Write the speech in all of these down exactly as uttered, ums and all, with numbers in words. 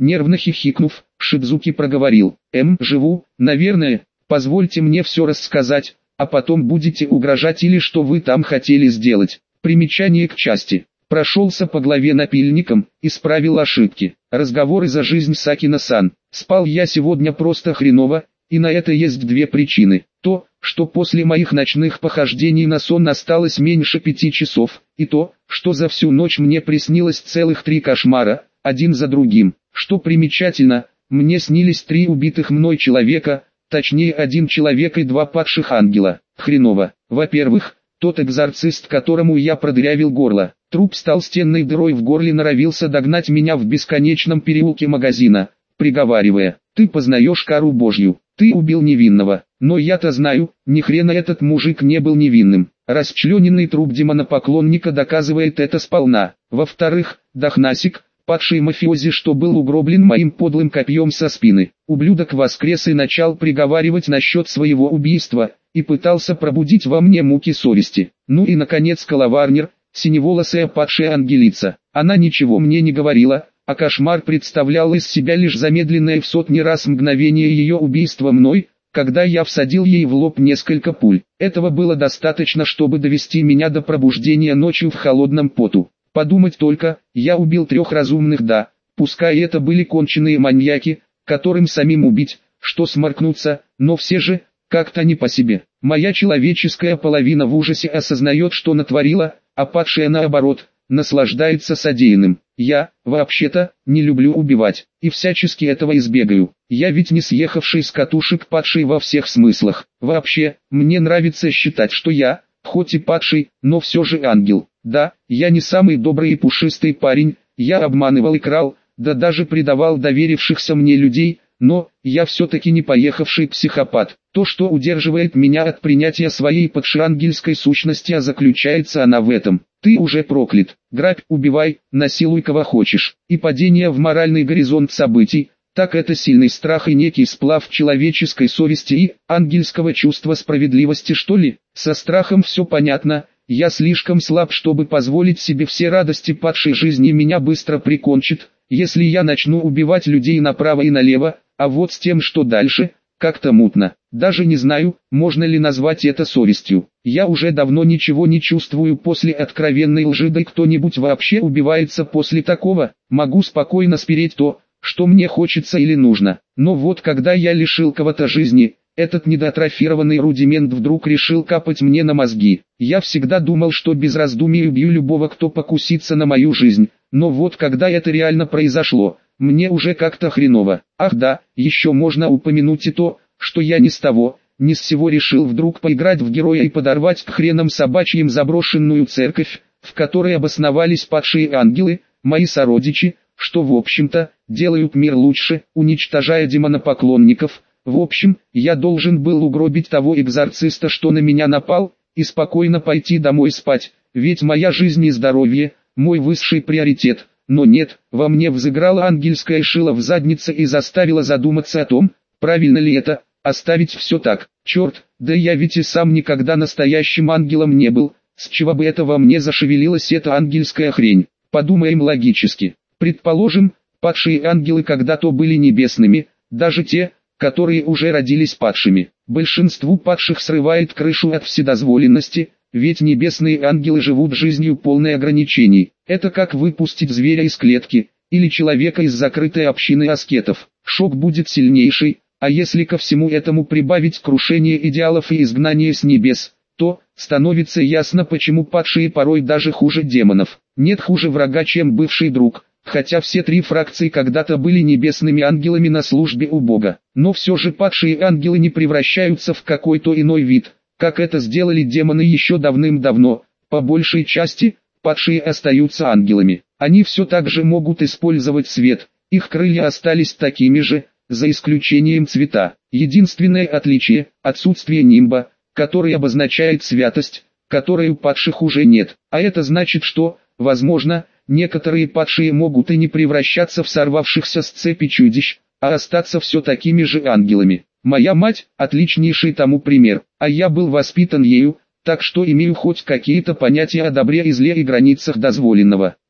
Нервно хихикнув, Шидзуки проговорил: «Эм, живу, наверное, позвольте мне все рассказать, а потом будете угрожать или что вы там хотели сделать». Примечание к части. Прошелся по голове напильником, исправил ошибки. Разговоры за жизнь Сакина-сан. Спал я сегодня просто хреново, и на это есть две причины. То, что после моих ночных похождений на сон осталось меньше пяти часов, и то, что за всю ночь мне приснилось целых три кошмара, один за другим. Что примечательно, мне снились три убитых мной человека, точнее один человек и два падших ангела. Хреново. Во-первых, тот экзорцист, которому я продырявил горло. Труп стал стенной дырой в горле, норовился догнать меня в бесконечном переулке магазина, приговаривая: «Ты познаешь кару Божью, ты убил невинного». Но я-то знаю, ни хрена этот мужик не был невинным. Расчлененный труп демонопоклонника доказывает это сполна. Во-вторых, Дахнасик, падший мафиози, что был угроблен моим подлым копьем со спины. Ублюдок воскрес и начал приговаривать насчет своего убийства, и пытался пробудить во мне муки совести. Ну и наконец Калаварнер, синеволосая падшая ангелица. Она ничего мне не говорила, а кошмар представлял из себя лишь замедленное в сотни раз мгновение ее убийства мной, когда я всадил ей в лоб несколько пуль. Этого было достаточно, чтобы довести меня до пробуждения ночью в холодном поту. Подумать только, я убил трех разумных, да, пускай это были конченые маньяки, которым самим убить, что сморкнуться, но все же, как-то не по себе. Моя человеческая половина в ужасе осознает, что натворила, а падшая наоборот, наслаждается содеянным. Я, вообще-то, не люблю убивать, и всячески этого избегаю. Я ведь не съехавший с катушек падший во всех смыслах. Вообще, мне нравится считать, что я, хоть и падший, но все же ангел. Да, я не самый добрый и пушистый парень, я обманывал и крал, да даже предавал доверившихся мне людей, но я все-таки не поехавший психопат. То, что удерживает меня от принятия своей падшеангельской сущности, а заключается она в этом: ты уже проклят. Грабь, убивай, насилуй кого хочешь. И падение в моральный горизонт событий, так это сильный страх и некий сплав человеческой совести и ангельского чувства справедливости, что ли? Со страхом все понятно. Я слишком слаб, чтобы позволить себе все радости падшей жизни, меня быстро прикончит, если я начну убивать людей направо и налево, а вот с тем, что дальше, как-то мутно. Даже не знаю, можно ли назвать это совестью. Я уже давно ничего не чувствую после откровенной лжи, да и кто-нибудь вообще убивается после такого. Могу спокойно спереть то, что мне хочется или нужно. Но вот когда я лишил кого-то жизни, этот недоатрофированный рудимент вдруг решил капать мне на мозги. Я всегда думал, что без раздумий убью любого, кто покусится на мою жизнь, но вот когда это реально произошло, мне уже как-то хреново. Ах да, еще можно упомянуть и то, что я ни с того, ни с сего решил вдруг поиграть в героя и подорвать к хренам собачьим заброшенную церковь, в которой обосновались падшие ангелы, мои сородичи, что в общем-то, делают мир лучше, уничтожая демонопоклонников. В общем, я должен был угробить того экзорциста, что на меня напал, и спокойно пойти домой спать, ведь моя жизнь и здоровье – мой высший приоритет. Но нет, во мне взыграла ангельская шила в заднице и заставила задуматься о том, правильно ли это, оставить все так. Черт, да я ведь и сам никогда настоящим ангелом не был, с чего бы это во мне зашевелилась эта ангельская хрень. Подумаем логически. Предположим, падшие ангелы когда-то были небесными, даже те, которые уже родились падшими. Большинству падших срывает крышу от вседозволенности, ведь небесные ангелы живут жизнью полной ограничений. Это как выпустить зверя из клетки, или человека из закрытой общины аскетов. Шок будет сильнейший, а если ко всему этому прибавить крушение идеалов и изгнание с небес, то становится ясно, почему падшие порой даже хуже демонов. Нет хуже врага, чем бывший друг. Хотя все три фракции когда-то были небесными ангелами на службе у Бога. Но все же падшие ангелы не превращаются в какой-то иной вид, как это сделали демоны еще давным-давно. По большей части, падшие остаются ангелами. Они все так же могут использовать свет, их крылья остались такими же, за исключением цвета. Единственное отличие – отсутствие нимба, который обозначает святость, которой у падших уже нет. А это значит, что, возможно, некоторые падшие могут и не превращаться в сорвавшихся с цепи чудищ, а остаться все такими же ангелами. Моя мать – отличнейший тому пример, а я был воспитан ею, так что имею хоть какие-то понятия о добре и зле и границах дозволенного.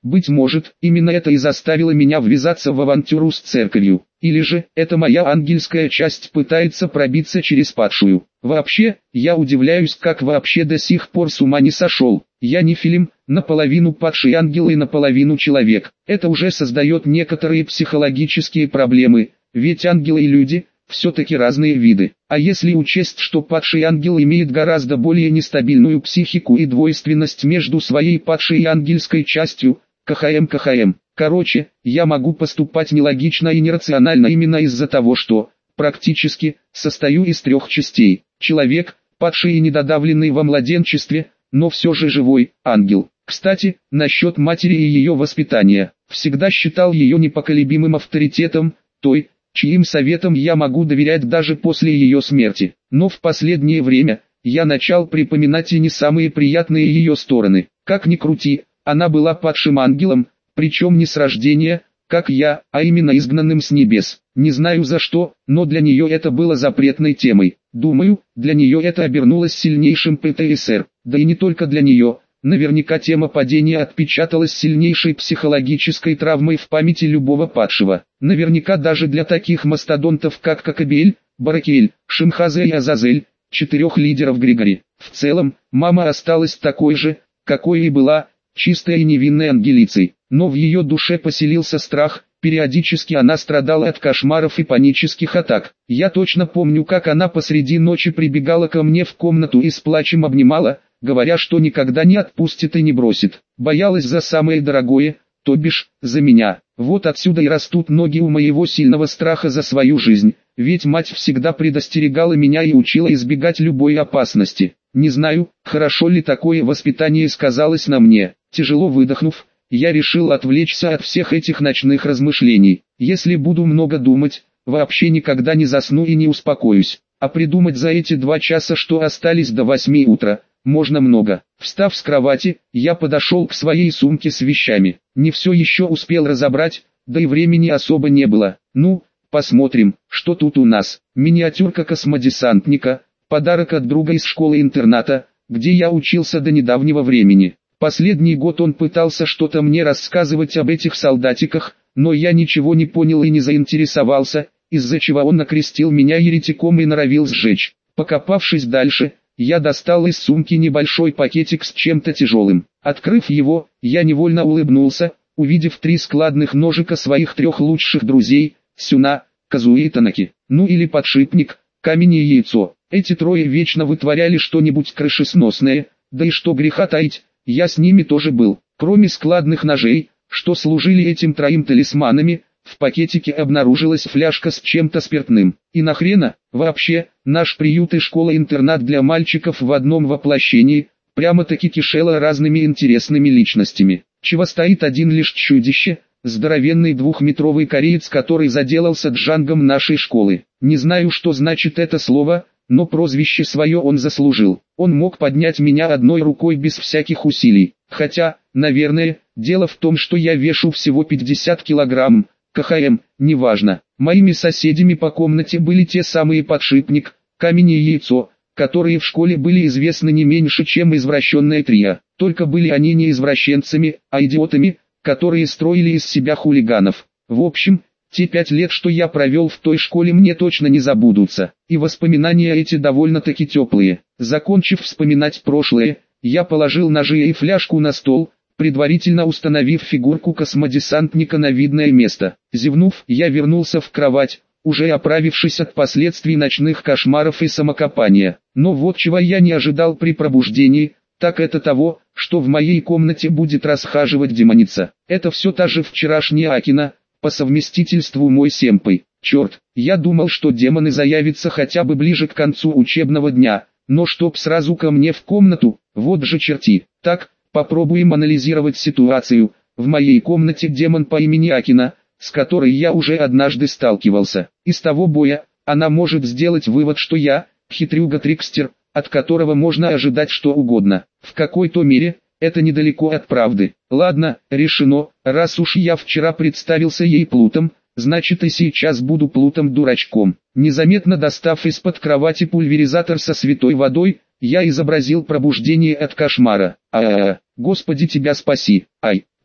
Быть может, именно это и заставило меня ввязаться в авантюру с церковью. Или же, это моя ангельская часть пытается пробиться через падшую. Вообще, я удивляюсь, как вообще до сих пор с ума не сошел. Я не Нефилим, наполовину падший ангел и наполовину человек. Это уже создает некоторые психологические проблемы, ведь ангелы и люди – все-таки разные виды. А если учесть, что падший ангел имеет гораздо более нестабильную психику и двойственность между своей падшей и ангельской частью, КХМ КХМ. Короче, я могу поступать нелогично и нерационально именно из-за того, что, практически, состою из трех частей. Человек, падший и недодавленный во младенчестве, но все же живой, ангел. Кстати, насчет матери и ее воспитания. Всегда считал ее непоколебимым авторитетом, той, чьим советам я могу доверять даже после ее смерти. Но в последнее время, я начал припоминать и не самые приятные ее стороны. Как ни крути, она была падшим ангелом, причем не с рождения, как я, а именно изгнанным с небес. Не знаю за что, но для нее это было запретной темой. Думаю, для нее это обернулось сильнейшим пэ тэ эс эр. Да и не только для нее. Наверняка тема падения отпечаталась сильнейшей психологической травмой в памяти любого падшего. Наверняка даже для таких мастодонтов, как Кокабель, Баракель, Шимхаза и Азазель, четырех лидеров Григори. В целом, мама осталась такой же, какой и была, чистой и невинной ангелицей. Но в ее душе поселился страх, периодически она страдала от кошмаров и панических атак. Я точно помню, как она посреди ночи прибегала ко мне в комнату и с плачем обнимала, говоря, что никогда не отпустит и не бросит. Боялась за самое дорогое, то бишь, за меня. Вот отсюда и растут ноги у моего сильного страха за свою жизнь, ведь мать всегда предостерегала меня и учила избегать любой опасности. Не знаю, хорошо ли такое воспитание сказалось на мне. Тяжело выдохнув, я решил отвлечься от всех этих ночных размышлений. Если буду много думать, вообще никогда не засну и не успокоюсь. А придумать за эти два часа, что остались до восьми утра, можно много. Встав с кровати, я подошел к своей сумке с вещами. Не все еще успел разобрать, да и времени особо не было. Ну, посмотрим, что тут у нас. Миниатюрка космодесантника, подарок от друга из школы-интерната, где я учился до недавнего времени. Последний год он пытался что-то мне рассказывать об этих солдатиках, но я ничего не понял и не заинтересовался, из-за чего он окрестил меня еретиком и норовил сжечь. Покопавшись дальше, я достал из сумки небольшой пакетик с чем-то тяжелым. Открыв его, я невольно улыбнулся, увидев три складных ножика своих трех лучших друзей, Сюна, Казуи и Танаки, ну или подшипник, камень и яйцо. Эти трое вечно вытворяли что-нибудь крышесносное, да и что греха таить, я с ними тоже был. Кроме складных ножей, что служили этим троим талисманами, в пакетике обнаружилась фляжка с чем-то спиртным. И нахрена, вообще, наш приют и школа-интернат для мальчиков в одном воплощении, прямо-таки кишела разными интересными личностями. Чего стоит один лишь чудище, здоровенный двухметровый кореец, который заделался джангом нашей школы. Не знаю, что значит это слово, но прозвище свое он заслужил. Он мог поднять меня одной рукой без всяких усилий. Хотя, наверное, дело в том, что я вешу всего пятьдесят килограмм, КХМ, неважно. Моими соседями по комнате были те самые подшипник, камень и яйцо, которые в школе были известны не меньше, чем извращенное трио. Только были они не извращенцами, а идиотами, которые строили из себя хулиганов. В общем, те пять лет, что я провел в той школе, мне точно не забудутся. И воспоминания эти довольно-таки теплые. Закончив вспоминать прошлое, я положил ножи и фляжку на стол, предварительно установив фигурку космодесантника на видное место. Зевнув, я вернулся в кровать, уже оправившись от последствий ночных кошмаров и самокопания. Но вот чего я не ожидал при пробуждении, так это того, что в моей комнате будет расхаживать демоница. Это все та же вчерашняя Акина, по совместительству мой сэмпэй. Черт, я думал, что демоны заявятся хотя бы ближе к концу учебного дня, но чтоб сразу ко мне в комнату, вот же черти. Так, попробуем анализировать ситуацию. В моей комнате демон по имени Акина, с которой я уже однажды сталкивался. Из того боя, она может сделать вывод, что я, хитрюга-трикстер, от которого можно ожидать что угодно. В какой-то мере, это недалеко от правды. Ладно, решено, раз уж я вчера представился ей плутом, значит и сейчас буду плутом-дурачком. Незаметно достав из-под кровати пульверизатор со святой водой, я изобразил пробуждение от кошмара. А-а-а, Господи тебя спаси, ай.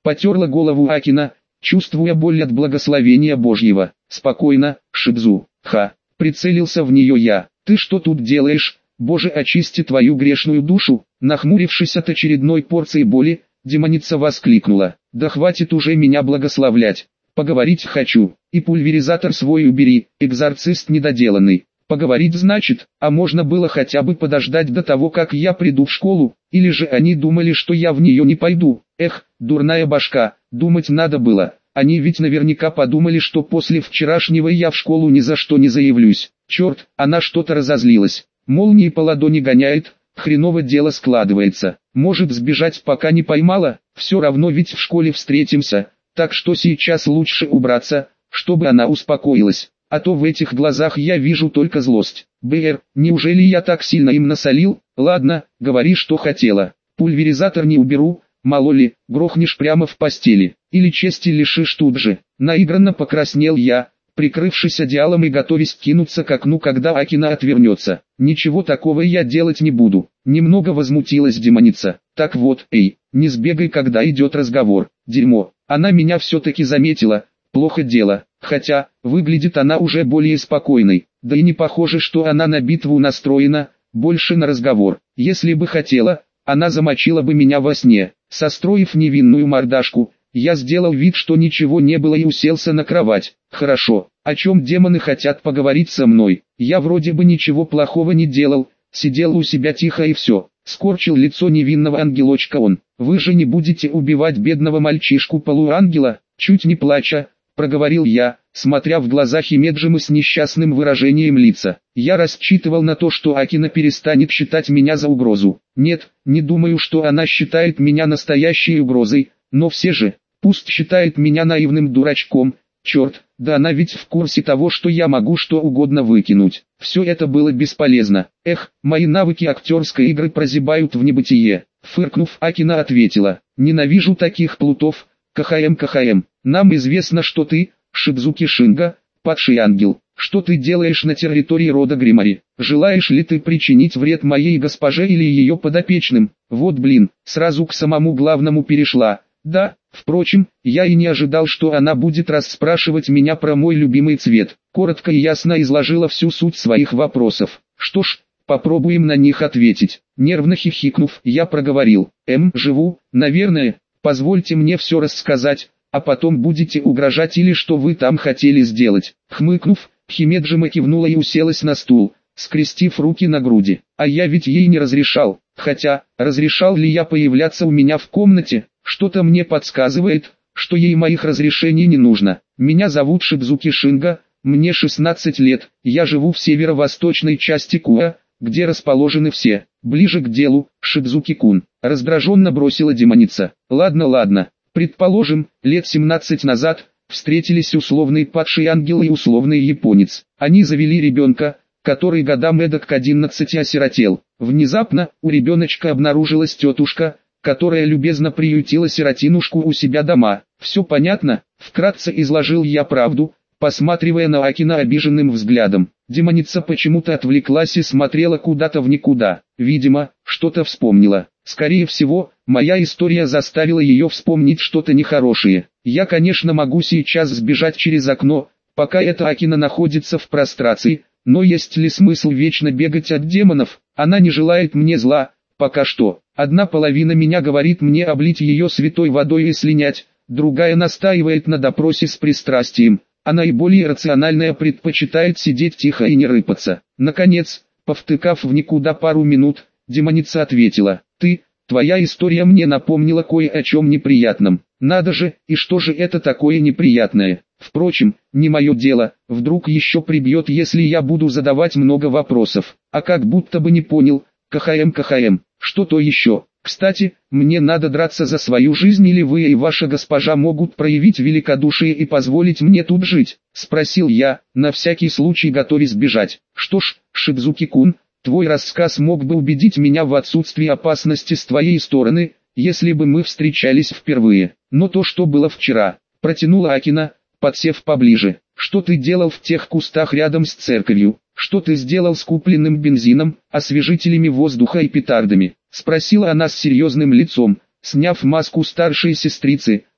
Потерла голову Акина, чувствуя боль от благословения Божьего. Спокойно, Шидзу. Ха. Прицелился в нее я. Ты что тут делаешь? Боже, очисти твою грешную душу. Нахмурившись от очередной порции боли, демоница воскликнула. Да хватит уже меня благословлять. Поговорить хочу. И пульверизатор свой убери, экзорцист недоделанный. Поговорить значит, а можно было хотя бы подождать до того, как я приду в школу, или же они думали, что я в нее не пойду. Эх, дурная башка, думать надо было. Они ведь наверняка подумали, что после вчерашнего я в школу ни за что не заявлюсь. Черт, она что-то разозлилась. Молнии по ладони гоняет, хреново дело складывается. Может сбежать, пока не поймала, все равно ведь в школе встретимся. Так что сейчас лучше убраться, чтобы она успокоилась. А то в этих глазах я вижу только злость. Бр, неужели я так сильно им насолил? Ладно, говори, что хотела. Пульверизатор не уберу, мало ли, грохнешь прямо в постели. Или чести лишишь тут же. Наигранно покраснел я, прикрывшись одеялом и готовясь кинуться к окну, когда Акина отвернется. Ничего такого я делать не буду. Немного возмутилась демоница. Так вот, эй, не сбегай, когда идет разговор. Дерьмо, она меня все-таки заметила. Плохо дело, хотя, выглядит она уже более спокойной, да и не похоже, что она на битву настроена, больше на разговор. Если бы хотела, она замочила бы меня во сне. Состроив невинную мордашку, я сделал вид, что ничего не было и уселся на кровать. Хорошо, о чем демоны хотят поговорить со мной? Я вроде бы ничего плохого не делал, сидел у себя тихо и все. Скорчил лицо невинного ангелочка он. Вы же не будете убивать бедного мальчишку-полуангела? Чуть не плача, проговорил я, смотря в глаза Химеджимы с несчастным выражением лица. Я рассчитывал на то, что Акина перестанет считать меня за угрозу. Нет, не думаю, что она считает меня настоящей угрозой, но все же, пусть считает меня наивным дурачком. Черт, да она ведь в курсе того, что я могу что угодно выкинуть. Все это было бесполезно. Эх, мои навыки актерской игры прозябают в небытие. Фыркнув, Акина ответила. Ненавижу таких плутов. КХМ КХМ. Нам известно, что ты, Шидзуки Шинга, падший ангел. Что ты делаешь на территории рода Гримари? Желаешь ли ты причинить вред моей госпоже или ее подопечным? Вот блин, сразу к самому главному перешла. Да, впрочем, я и не ожидал, что она будет расспрашивать меня про мой любимый цвет. Коротко и ясно изложила всю суть своих вопросов. Что ж, попробуем на них ответить. Нервно хихикнув, я проговорил. Эм, живу, наверное, позвольте мне все рассказать, а потом будете угрожать или что вы там хотели сделать. Хмыкнув, Химеджима кивнула и уселась на стул, скрестив руки на груди. А я ведь ей не разрешал. Хотя, разрешал ли я появляться у меня в комнате? Что-то мне подсказывает, что ей моих разрешений не нужно. Меня зовут Шидзуки Шинга, мне шестнадцать лет, я живу в северо-восточной части Куа, где расположены все. Ближе к делу, Шидзуки-кун. Раздраженно бросила демоница. Ладно, ладно, предположим, лет семнадцать назад, встретились условный падший ангел и условный японец. Они завели ребенка, который годам эдак к одиннадцати осиротел. Внезапно, у ребеночка обнаружилась тетушка, которая любезно приютила сиротинушку у себя дома. Все понятно? Вкратце изложил я правду, посматривая на Акина обиженным взглядом. Демоница почему-то отвлеклась и смотрела куда-то в никуда. Видимо, что-то вспомнила. Скорее всего, моя история заставила ее вспомнить что-то нехорошее. Я, конечно, могу сейчас сбежать через окно, пока эта Акина находится в прострации, но есть ли смысл вечно бегать от демонов? Она не желает мне зла, пока что. Одна половина меня говорит мне облить ее святой водой и слинять, другая настаивает на допросе с пристрастием, а наиболее рациональная предпочитает сидеть тихо и не рыпаться. Наконец, повтыкав в никуда пару минут, демоница ответила: «Ты, твоя история мне напомнила кое о чем неприятном. Надо же, и что же это такое неприятное? Впрочем, не мое дело, вдруг еще прибьет, если я буду задавать много вопросов. А как будто бы не понял, КХМ КХМ, что-то еще. Кстати, мне надо драться за свою жизнь или вы и ваша госпожа могут проявить великодушие и позволить мне тут жить?» — спросил я, на всякий случай готовясь бежать. «Что ж, Шидзуки-кун, твой рассказ мог бы убедить меня в отсутствии опасности с твоей стороны, если бы мы встречались впервые. Но то, что было вчера», — протянула Акина, подсев поближе. «Что ты делал в тех кустах рядом с церковью? Что ты сделал с купленным бензином, освежителями воздуха и петардами?» — спросила она с серьезным лицом, сняв маску старшей сестрицы,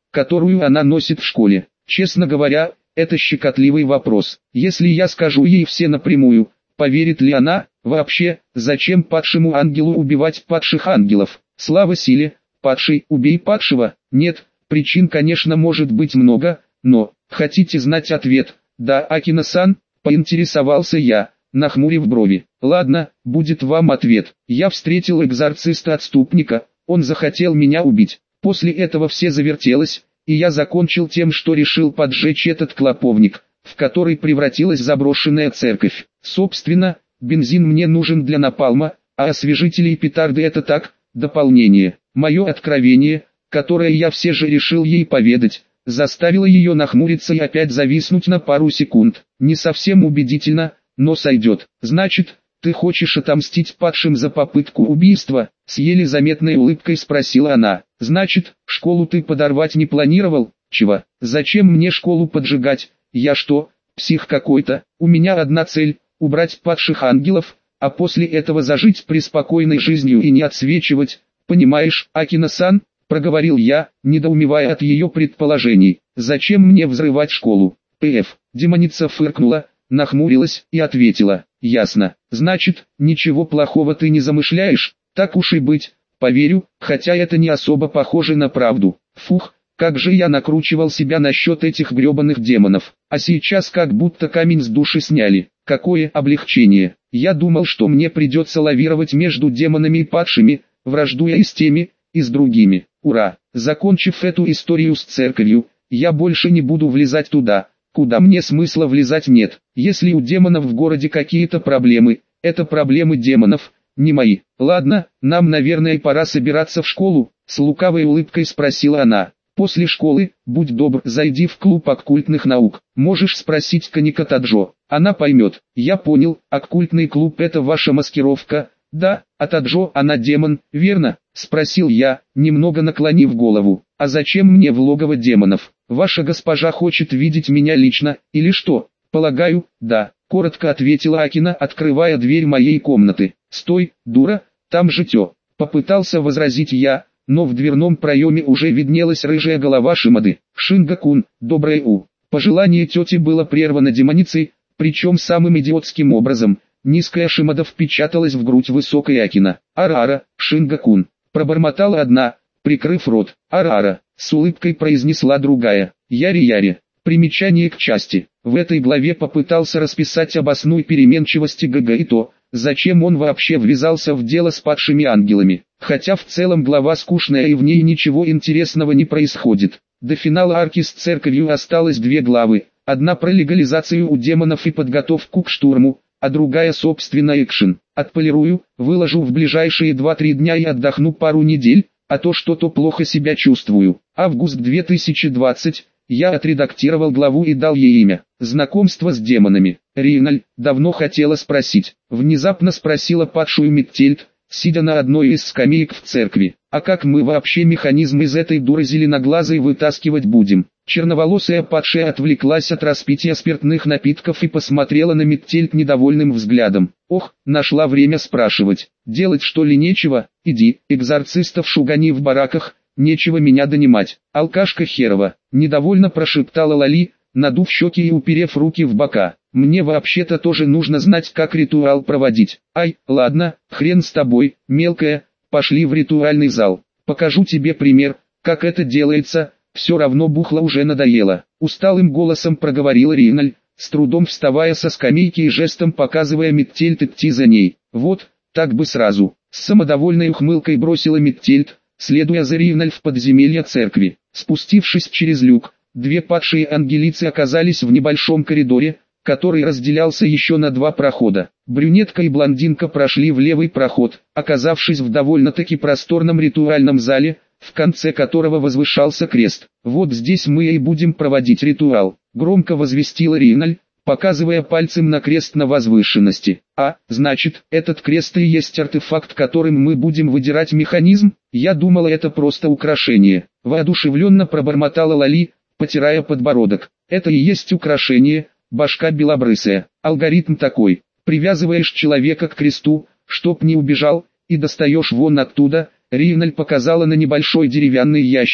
которую она носит в школе? Честно говоря, это щекотливый вопрос. Если я скажу ей все напрямую, поверит ли она? Вообще, зачем падшему ангелу убивать падших ангелов? Слава силе, падший, убей падшего. Нет, причин, конечно, может быть много, но, хотите знать ответ? Да, Акина-сан, поинтересовался я, нахмурив брови. Ладно, будет вам ответ. Я встретил экзорциста-отступника, он захотел меня убить. После этого все завертелось, и я закончил тем, что решил поджечь этот клоповник, в который превратилась заброшенная церковь. Собственно, бензин мне нужен для напалма, а освежители и петарды это так, дополнение. Мое откровение, которое я все же решил ей поведать, заставило ее нахмуриться и опять зависнуть на пару секунд. Не совсем убедительно, но сойдет. Значит, ты хочешь отомстить падшим за попытку убийства? С еле заметной улыбкой спросила она. Значит, школу ты подорвать не планировал? Чего? Зачем мне школу поджигать? Я что, псих какой-то? У меня одна цель – убрать падших ангелов, а после этого зажить преспокойной жизнью и не отсвечивать. Понимаешь, Акина-сан, проговорил я, недоумевая от ее предположений. Зачем мне взрывать школу? Пф. Демоница фыркнула, нахмурилась и ответила. Ясно. Значит, ничего плохого ты не замышляешь? Так уж и быть, поверю, хотя это не особо похоже на правду. Фух, как же я накручивал себя насчет этих гребаных демонов. А сейчас как будто камень с души сняли. Какое облегчение. Я думал, что мне придется лавировать между демонами и падшими, враждуя и с теми, и с другими. Ура! Закончив эту историю с церковью, я больше не буду влезать туда, куда мне смысла влезать нет. Если у демонов в городе какие-то проблемы, это проблемы демонов, не мои. Ладно, нам, наверное, пора собираться в школу, с лукавой улыбкой спросила она. После школы, будь добр, зайди в клуб оккультных наук. Можешь спросить Каника Таджо, она поймет. Я понял, оккультный клуб это ваша маскировка. Да, а Таджо она демон, верно? Спросил я, немного наклонив голову. А зачем мне в логово демонов? Ваша госпожа хочет видеть меня лично, или что? Полагаю, да. Коротко ответила Акина, открывая дверь моей комнаты. Стой, дура, там же тё. Попытался возразить я, но в дверном проеме уже виднелась рыжая голова Шимады. Шинга-кун, доброе у. Пожелание тети было прервано демоницей, причем самым идиотским образом. Низкая Шимада впечаталась в грудь высокой Акина. Арара, Шинга-кун. Пробормотала одна, прикрыв рот. Арара, с улыбкой произнесла другая. Яри-яри. Примечание к части. В этой главе попытался расписать обосную переменчивости ГГ и то, зачем он вообще ввязался в дело с падшими ангелами. Хотя в целом глава скучная и в ней ничего интересного не происходит. До финала арки с церковью осталось две главы. Одна про легализацию у демонов и подготовку к штурму, а другая собственно экшен. Отполирую, выложу в ближайшие два-три дня и отдохну пару недель, а то что-то плохо себя чувствую. Август две тысячи двадцать. Я отредактировал главу и дал ей имя. Знакомство с демонами. Риналь, давно хотела спросить. Внезапно спросила падшую Миттельд, сидя на одной из скамеек в церкви. А как мы вообще механизм из этой дуры зеленоглазой вытаскивать будем? Черноволосая падшая отвлеклась от распития спиртных напитков и посмотрела на Миттельд недовольным взглядом. Ох, нашла время спрашивать. Делать что ли нечего? Иди, экзорцистов шугани в бараках. Нечего меня донимать, алкашка херова, недовольно прошептала Лали, надув щеки и уперев руки в бока. Мне вообще-то тоже нужно знать, как ритуал проводить. Ай, ладно, хрен с тобой, мелкая, пошли в ритуальный зал. Покажу тебе пример, как это делается, все равно бухло уже надоело. Усталым голосом проговорила Риналь, с трудом вставая со скамейки и жестом показывая Миттельд идти за ней. Вот, так бы сразу. С самодовольной ухмылкой бросила Миттельд, следуя за Риналь в подземелье церкви. Спустившись через люк, две падшие ангелицы оказались в небольшом коридоре, который разделялся еще на два прохода. Брюнетка и блондинка прошли в левый проход, оказавшись в довольно-таки просторном ритуальном зале, в конце которого возвышался крест. «Вот здесь мы и будем проводить ритуал», — громко возвестила Риналь, показывая пальцем на крест на возвышенности. «А, значит, этот крест и есть артефакт, которым мы будем выдирать механизм? Я думала, это просто украшение», — воодушевленно пробормотала Лали, потирая подбородок. «Это и есть украшение, башка белобрысая. Алгоритм такой. Привязываешь человека к кресту, чтоб не убежал, и достаешь вон оттуда». Риналь показала на небольшой деревянный ящик,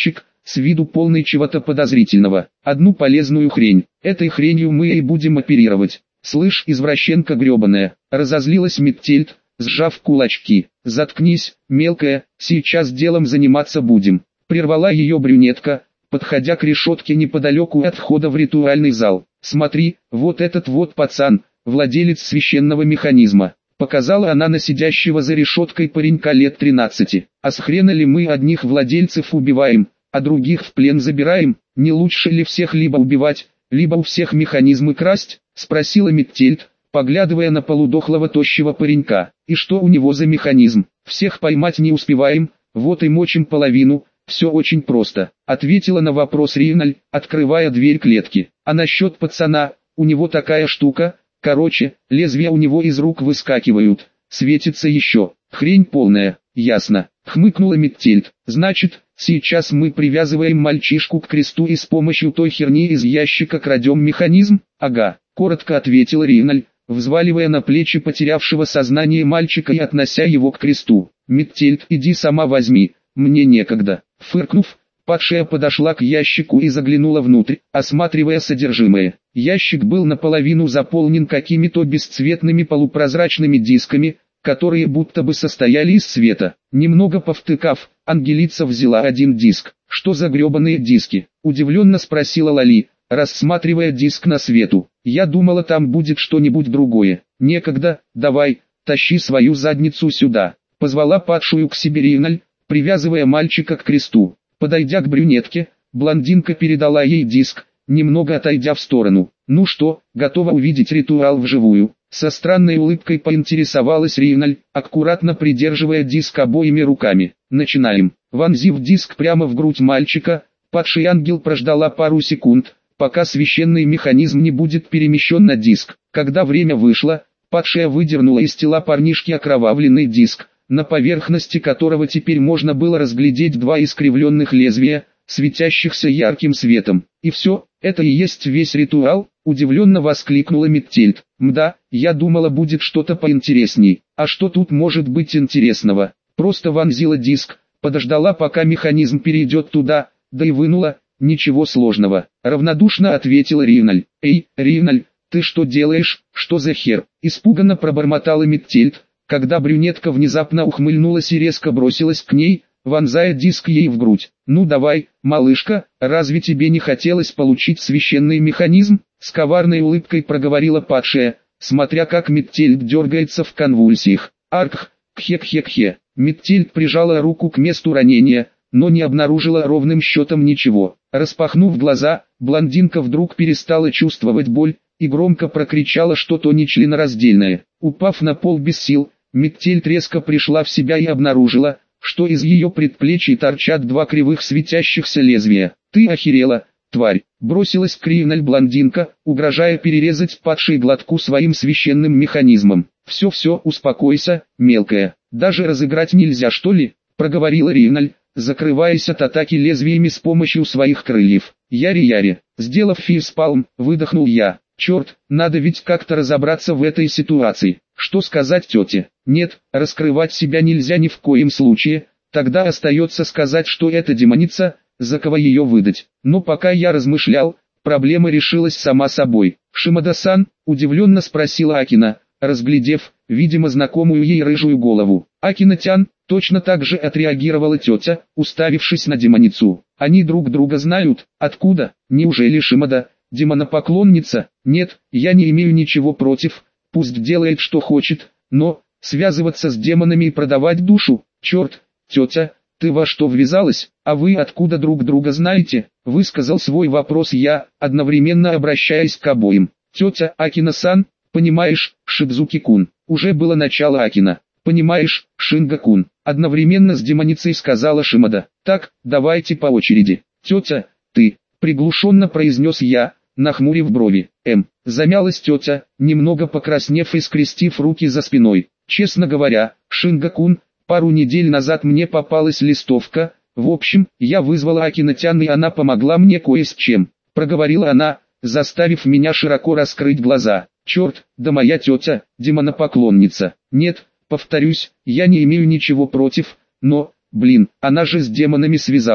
с виду полный чего-то подозрительного. Одну полезную хрень. Этой хренью мы и будем оперировать. Слышь, извращенка гребаная, разозлилась Миттельд, сжав кулачки. Заткнись, мелкая, сейчас делом заниматься будем. Прервала ее брюнетка, подходя к решетке неподалеку от входа в ритуальный зал. Смотри, вот этот вот пацан, владелец священного механизма. Показала она на сидящего за решеткой паренька лет тринадцати. А с хрена ли мы одних владельцев убиваем, а других в плен забираем? Не лучше ли всех либо убивать, либо у всех механизмы красть? Спросила Миттельд, поглядывая на полудохлого тощего паренька. И что у него за механизм? Всех поймать не успеваем, вот и мочим половину. Все очень просто, ответила на вопрос Риналь, открывая дверь клетки. А насчет пацана, у него такая штука, короче, лезвия у него из рук выскакивают, светится еще. Хрень полная, ясно, хмыкнула Миттельд. Значит, сейчас мы привязываем мальчишку к кресту и с помощью той херни из ящика крадем механизм? Ага, коротко ответила Риналь, взваливая на плечи потерявшего сознание мальчика и относя его к кресту. Миттельд, иди сама возьми, мне некогда. Фыркнув, падшая подошла к ящику и заглянула внутрь, осматривая содержимое. Ящик был наполовину заполнен какими-то бесцветными полупрозрачными дисками, которые будто бы состояли из света. Немного повтыкав, Ангелица взяла один диск. «Что за гребаные диски?» – удивленно спросила Лали, рассматривая диск на свету. «Я думала, там будет что-нибудь другое». «Некогда, давай, тащи свою задницу сюда», – позвала падшую к себе Риналь, привязывая мальчика к кресту. Подойдя к брюнетке, блондинка передала ей диск, немного отойдя в сторону. «Ну что, готова увидеть ритуал вживую?» Со странной улыбкой поинтересовалась Риналь, аккуратно придерживая диск обоими руками. «Начинаем». Вонзив диск прямо в грудь мальчика, падший ангел прождала пару секунд, пока священный механизм не будет перемещен на диск. Когда время вышло, падшая выдернула из тела парнишки окровавленный диск, на поверхности которого теперь можно было разглядеть два искривленных лезвия, светящихся ярким светом. «И все, это и есть весь ритуал?» – удивленно воскликнула Миттельд. «Мда, я думала, будет что-то поинтересней. А что тут может быть интересного?» Просто вонзила диск, подождала, пока механизм перейдет туда, да и вынула. «Ничего сложного», – равнодушно ответила Риналь. «Эй, Риналь, ты что делаешь, что за хер?» – испуганно пробормотала Миттельд, когда брюнетка внезапно ухмыльнулась и резко бросилась к ней, вонзая диск ей в грудь. «Ну давай, малышка, разве тебе не хотелось получить священный механизм?» С коварной улыбкой проговорила падшая, смотря как Миттельд дергается в конвульсиях. «Аркх, кхе-кхе-кхе». Миттельд прижала руку к месту ранения, но не обнаружила ровным счетом ничего. Распахнув глаза, блондинка вдруг перестала чувствовать боль и громко прокричала что-то нечленораздельное. Упав на пол без сил, Миттельд резко пришла в себя и обнаружила, что из ее предплечий торчат два кривых светящихся лезвия. «Ты охерела, тварь!» – бросилась к Риналь блондинка, угрожая перерезать падшей глотку своим священным механизмом. «Все-все, успокойся, мелкая, даже разыграть нельзя, что ли?» – проговорила Риналь, закрываясь от атаки лезвиями с помощью своих крыльев. «Яри-яри!» – сделав фейспалм, выдохнул я. «Черт, надо ведь как-то разобраться в этой ситуации. Что сказать тете? Нет, раскрывать себя нельзя ни в коем случае, тогда остается сказать, что это демоница, за кого ее выдать». Но пока я размышлял, проблема решилась сама собой. «Шимада-сан?» – удивленно спросила Акина, разглядев, видимо, знакомую ей рыжую голову. «Акина-тян?» – точно так же отреагировала тетя, уставившись на демоницу. «Они друг друга знают? Откуда? Неужели Шимада демонопоклонница? Нет, я не имею ничего против, пусть делает что хочет, но связываться с демонами и продавать душу? Черт, тетя, ты во что ввязалась? А вы откуда друг друга знаете?» – высказал свой вопрос я, одновременно обращаясь к обоим. «Тетя Акина-сан, понимаешь, Шидзуки-кун». Уже было начало Акина. «Понимаешь, Шинга-кун», одновременно с демоницей сказала Шимада. «Так, давайте по очереди. Тетя, ты», приглушенно произнес я, нахмурив брови. «М». Замялась тетя, немного покраснев и скрестив руки за спиной. «Честно говоря, Шинга-кун, пару недель назад мне попалась листовка. В общем, я вызвала Акина-тян, и она помогла мне кое с чем», проговорила она, заставив меня широко раскрыть глаза. «Черт, да моя тетя, демонопоклонница. Нет, повторюсь, я не имею ничего против, но, блин, она же с демонами связалась.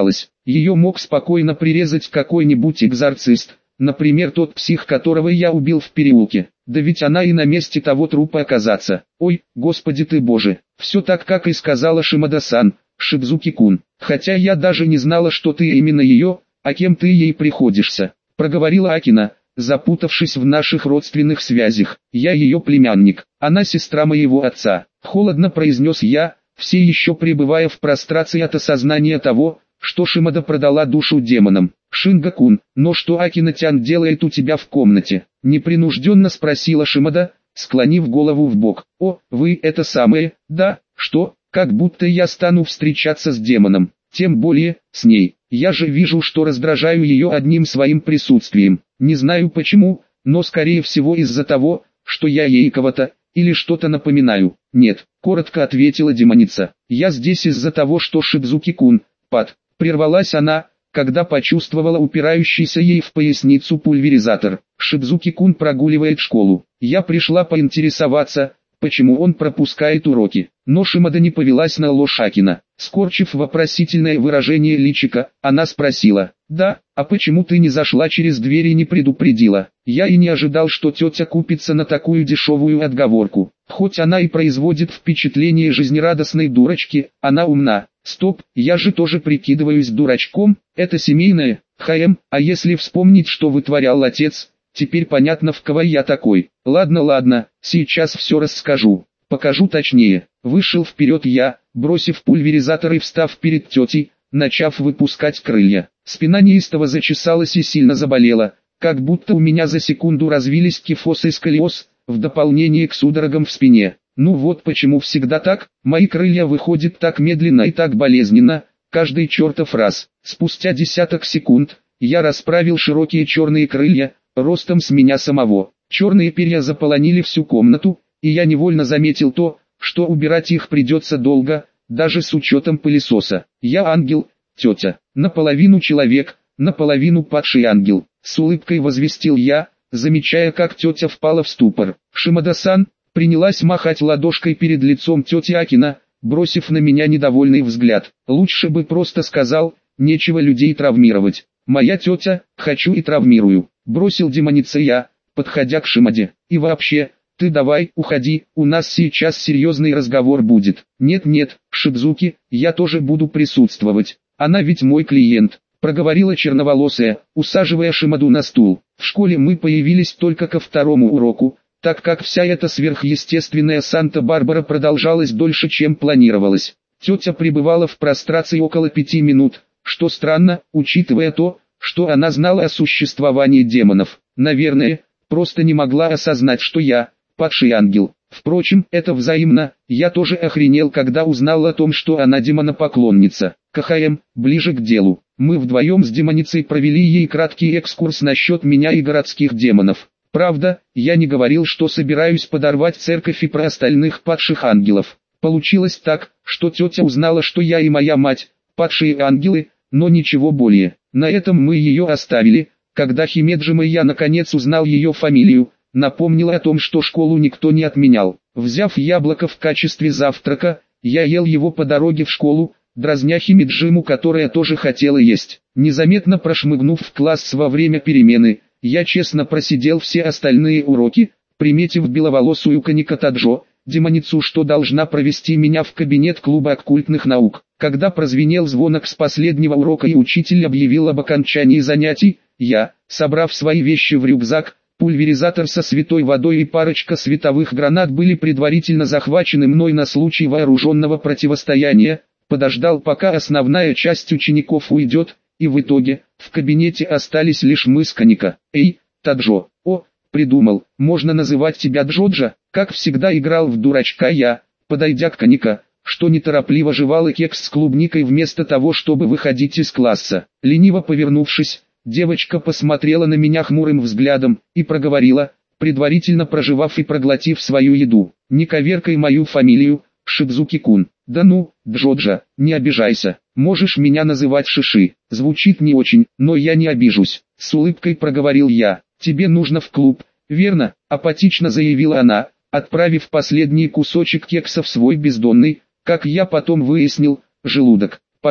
Ее мог спокойно прирезать какой-нибудь экзорцист, например тот псих, которого я убил в переулке. Да ведь она и на месте того трупа оказаться. Ой, господи ты боже, все так, как и сказала Шимада-сан, Шидзуки-кун. Хотя я даже не знала, что ты именно ее, а кем ты ей приходишься, проговорила Акина, запутавшись в наших родственных связях. Я ее племянник, она сестра моего отца. Холодно произнес я, все еще пребывая в прострации от осознания того, что Шимада продала душу демонам. Шинга-кун, но что Акина-тян делает у тебя в комнате? Непринужденно спросила Шимада, склонив голову в бок. О, вы это самое, да, что, как будто я стану встречаться с демоном, тем более, с ней. Я же вижу, что раздражаю ее одним своим присутствием. Не знаю почему, но скорее всего из-за того, что я ей кого-то, или что-то напоминаю. Нет, коротко ответила демоница. Я здесь из-за того, что Шидзуки-кун, пад. Прервалась она, когда почувствовала упирающийся ей в поясницу пульверизатор. Шидзуки-кун прогуливает школу. Я пришла поинтересоваться, почему он пропускает уроки. Но Шимада не повелась на ложь Акина. Скорчив вопросительное выражение личика, она спросила: «Да, а почему ты не зашла через дверь и не предупредила?» Я и не ожидал, что тетя купится на такую дешевую отговорку. Хоть она и производит впечатление жизнерадостной дурочки, она умна. Стоп, я же тоже прикидываюсь дурачком, это семейное, ХМ, а если вспомнить, что вытворял отец, теперь понятно, в кого я такой. Ладно, ладно, сейчас все расскажу. Покажу точнее. Вышел вперед я, бросив пульверизатор и встав перед тетей, начав выпускать крылья. Спина неистово зачесалась и сильно заболела, как будто у меня за секунду развились кифоз и сколиоз, в дополнение к судорогам в спине. Ну вот почему всегда так, мои крылья выходят так медленно и так болезненно, каждый чертов раз. Спустя десяток секунд, я расправил широкие черные крылья, ростом с меня самого. Черные перья заполонили всю комнату, и я невольно заметил то, что убирать их придется долго, даже с учетом пылесоса. Я ангел, тетя, наполовину человек, наполовину падший ангел. С улыбкой возвестил я, замечая, как тетя впала в ступор. Шимада-сан принялась махать ладошкой перед лицом тети Акина, бросив на меня недовольный взгляд. Лучше бы просто сказал, нечего людей травмировать. Моя тетя, хочу и травмирую. Бросил демоница я, подходя к Шимаде. И вообще, ты давай, уходи, у нас сейчас серьезный разговор будет. Нет-нет, Шидзуки, я тоже буду присутствовать. Она ведь мой клиент, проговорила черноволосая, усаживая Шимаду на стул. В школе мы появились только ко второму уроку, так как вся эта сверхъестественная Санта-Барбара продолжалась дольше, чем планировалось. Тетя пребывала в прострации около пяти минут, что странно, учитывая то, что она знала о существовании демонов. Наверное, просто не могла осознать, что я падший ангел. Впрочем, это взаимно, я тоже охренел, когда узнал о том, что она демонопоклонница. КХМ, ближе к делу. Мы вдвоем с демоницей провели ей краткий экскурс насчет меня и городских демонов. Правда, я не говорил, что собираюсь подорвать церковь и про остальных падших ангелов. Получилось так, что тетя узнала, что я и моя мать падшие ангелы, но ничего более. На этом мы ее оставили. Когда Химеджима я наконец узнал ее фамилию, напомнил о том, что школу никто не отменял. Взяв яблоко в качестве завтрака, я ел его по дороге в школу, дразня Химеджиму, которая тоже хотела есть. Незаметно прошмыгнув в класс во время перемены, я честно просидел все остальные уроки, приметив беловолосую Каника Таджо, демоницу, что должна провести меня в кабинет клуба оккультных наук. Когда прозвенел звонок с последнего урока и учитель объявил об окончании занятий, я, собрав свои вещи в рюкзак, пульверизатор со святой водой и парочка световых гранат были предварительно захвачены мной на случай вооруженного противостояния, подождал, пока основная часть учеников уйдет, и в итоге, в кабинете остались лишь мы с Каника. Эй, Таджо, о, придумал, можно называть тебя Джоджа, как всегда играл в дурачка я, подойдя к Каника, что неторопливо жевал кекс с клубникой вместо того, чтобы выходить из класса. Лениво повернувшись, девочка посмотрела на меня хмурым взглядом и проговорила, предварительно прожевав и проглотив свою еду: «Не коверкай мою фамилию, Шидзуки-кун». «Да ну, Джоджа, не обижайся, можешь меня называть Шиши». Звучит не очень, но я не обижусь. С улыбкой проговорил я. «Тебе нужно в клуб, верно?» Апатично заявила она, отправив последний кусочек кекса в свой бездонный, как я потом выяснил, желудок. «Пошли».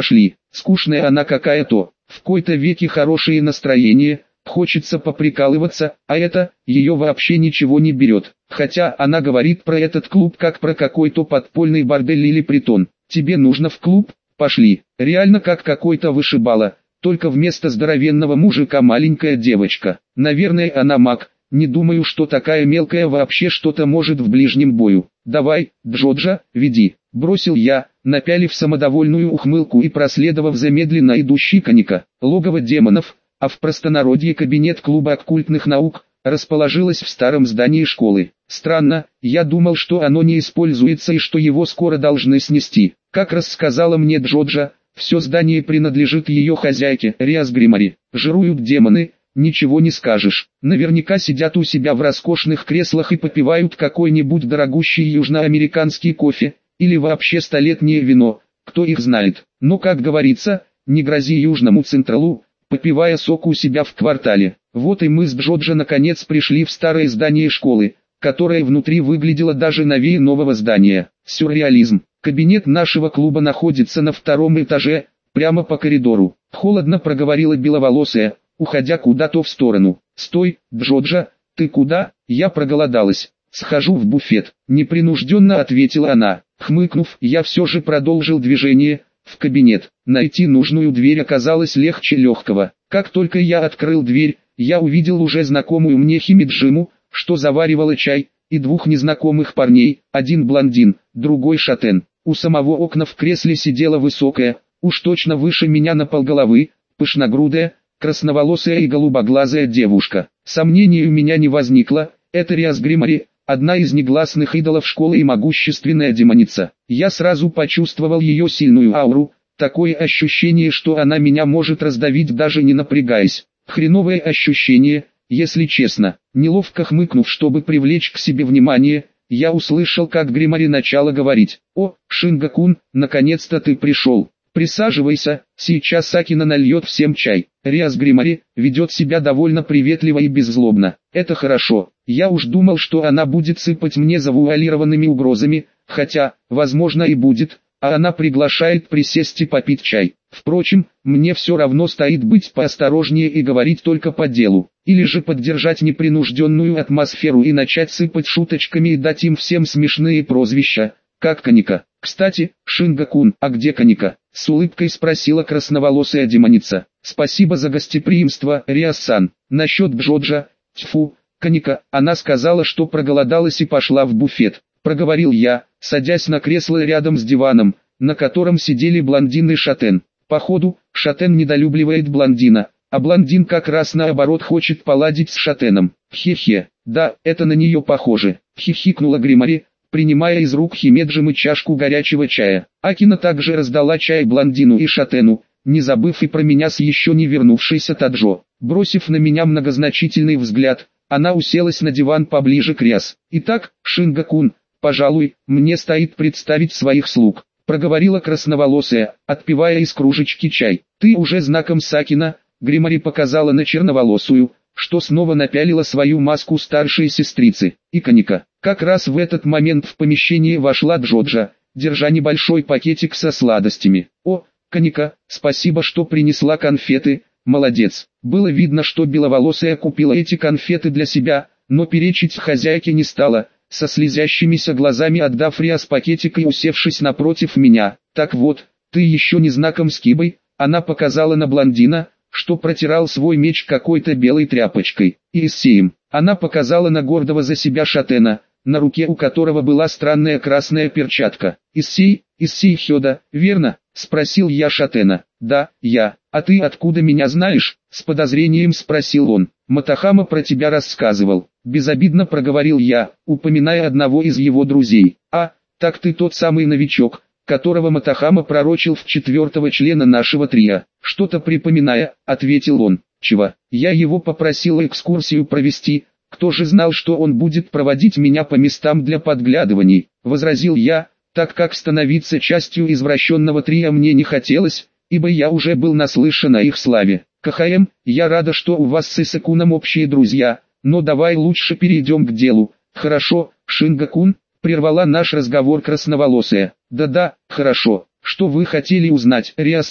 скучная она какая-то, в кои-то веки хорошее настроение, хочется поприкалываться, а это, ее вообще ничего не берет. Хотя она говорит про этот клуб как про какой-то подпольный бордель или притон. Тебе нужно в клуб? Пошли. Реально как какой-то вышибала, только вместо здоровенного мужика маленькая девочка. Наверное она маг, не думаю, что такая мелкая вообще что-то может в ближнем бою. Давай, Джоджа, веди. Бросил я, напялив самодовольную ухмылку и проследовав за медленно идущей Каника. Логово демонов, а в простонародье кабинет клуба оккультных наук, расположилось в старом здании школы. Странно, я думал, что оно не используется и что его скоро должны снести. Как рассказала мне Джоджа, все здание принадлежит ее хозяйке, Риас Гримари. Жируют демоны, ничего не скажешь. Наверняка сидят у себя в роскошных креслах и попивают какой-нибудь дорогущий южноамериканский кофе, или вообще столетнее вино, кто их знает. Но, как говорится, не грози Южному Централу, попивая сок у себя в квартале. Вот и мы с Джоджа наконец пришли в старое здание школы, которое внутри выглядело даже новее нового здания. Сюрреализм. Кабинет нашего клуба находится на втором этаже, прямо по коридору. Холодно проговорила беловолосая, уходя куда-то в сторону. «Стой, Джоджа, ты куда?» «Я проголодалась. Схожу в буфет», — непринужденно ответила она. Хмыкнув, я все же продолжил движение в кабинет. Найти нужную дверь оказалось легче легкого. Как только я открыл дверь, я увидел уже знакомую мне Химиджиму, что заваривала чай, и двух незнакомых парней, один блондин, другой шатен. У самого окна в кресле сидела высокая, уж точно выше меня на полголовы, пышногрудая, красноволосая и голубоглазая девушка. Сомнений у меня не возникло, это Риас Гримари, одна из негласных идолов школы и могущественная демоница. Я сразу почувствовал ее сильную ауру, такое ощущение, что она меня может раздавить даже не напрягаясь. Хреновое ощущение, если честно. Неловко хмыкнув, чтобы привлечь к себе внимание, я услышал, как Гримари начала говорить. «О, Шинга-кун, наконец-то ты пришел. Присаживайся, сейчас Сакина нальет всем чай». Риас Гримари ведет себя довольно приветливо и беззлобно. Это хорошо. Я уж думал, что она будет сыпать мне завуалированными угрозами, хотя, возможно и будет, а она приглашает присесть и попить чай. Впрочем, мне все равно стоит быть поосторожнее и говорить только по делу, или же поддержать непринужденную атмосферу и начать сыпать шуточками и дать им всем смешные прозвища, как Каника. «Кстати, Шинга-кун, а где Каника?» — с улыбкой спросила красноволосая демоница. «Спасибо за гостеприимство, Риас-сан. Насчет Джоджа, тьфу, Каника, она сказала, что проголодалась и пошла в буфет», — проговорил я, садясь на кресло рядом с диваном, на котором сидели блондин и шатен. Походу, шатен недолюбливает блондина, а блондин как раз наоборот хочет поладить с шатеном. «Хе-хе, да, это на нее похоже», — хихикнула Гримари, принимая из рук Химеджимы чашку горячего чая. Акина также раздала чай блондину и шатену, не забыв и про меня с еще не вернувшейся Таджо. Бросив на меня многозначительный взгляд, она уселась на диван поближе к Риас. «Итак, Шинга-кун, пожалуй, мне стоит представить своих слуг», — проговорила красноволосая, отпивая из кружечки чай. «Ты уже знаком Сакина», — Гримари показала на черноволосую, что снова напялила свою маску старшей сестрицы. И Каника. Как раз в этот момент в помещение вошла Джоджа, держа небольшой пакетик со сладостями. «О, Каника, спасибо, что принесла конфеты, молодец». Было видно, что беловолосая купила эти конфеты для себя, но перечить хозяйке не стала, со слезящимися глазами отдав Риас пакетик и усевшись напротив меня. «Так вот, ты еще не знаком с Кибой», — она показала на блондина, что протирал свой меч какой-то белой тряпочкой. «И Иссеем», — она показала на гордого за себя шатена, на руке у которого была странная красная перчатка. «Иссей, Иссей Хёда, верно?» — спросил я шатена. «Да, я. А ты откуда меня знаешь?» — с подозрением спросил он. «Матахама про тебя рассказывал», — безобидно проговорил я, упоминая одного из его друзей. «А, так ты тот самый новичок, которого Матахама пророчил в четвертого члена нашего трио». «Что-то припоминая», — ответил он. «Чего? Я его попросил экскурсию провести, кто же знал, что он будет проводить меня по местам для подглядываний», — возразил я, так как становиться частью извращенного трио мне не хотелось, ибо я уже был наслышан о их славе. «КХМ, я рада, что у вас с Исакуном общие друзья, но давай лучше перейдем к делу». «Хорошо, Шинга-кун», — прервала наш разговор красноволосая. «Да-да, хорошо. Что вы хотели узнать, Риас-сан?»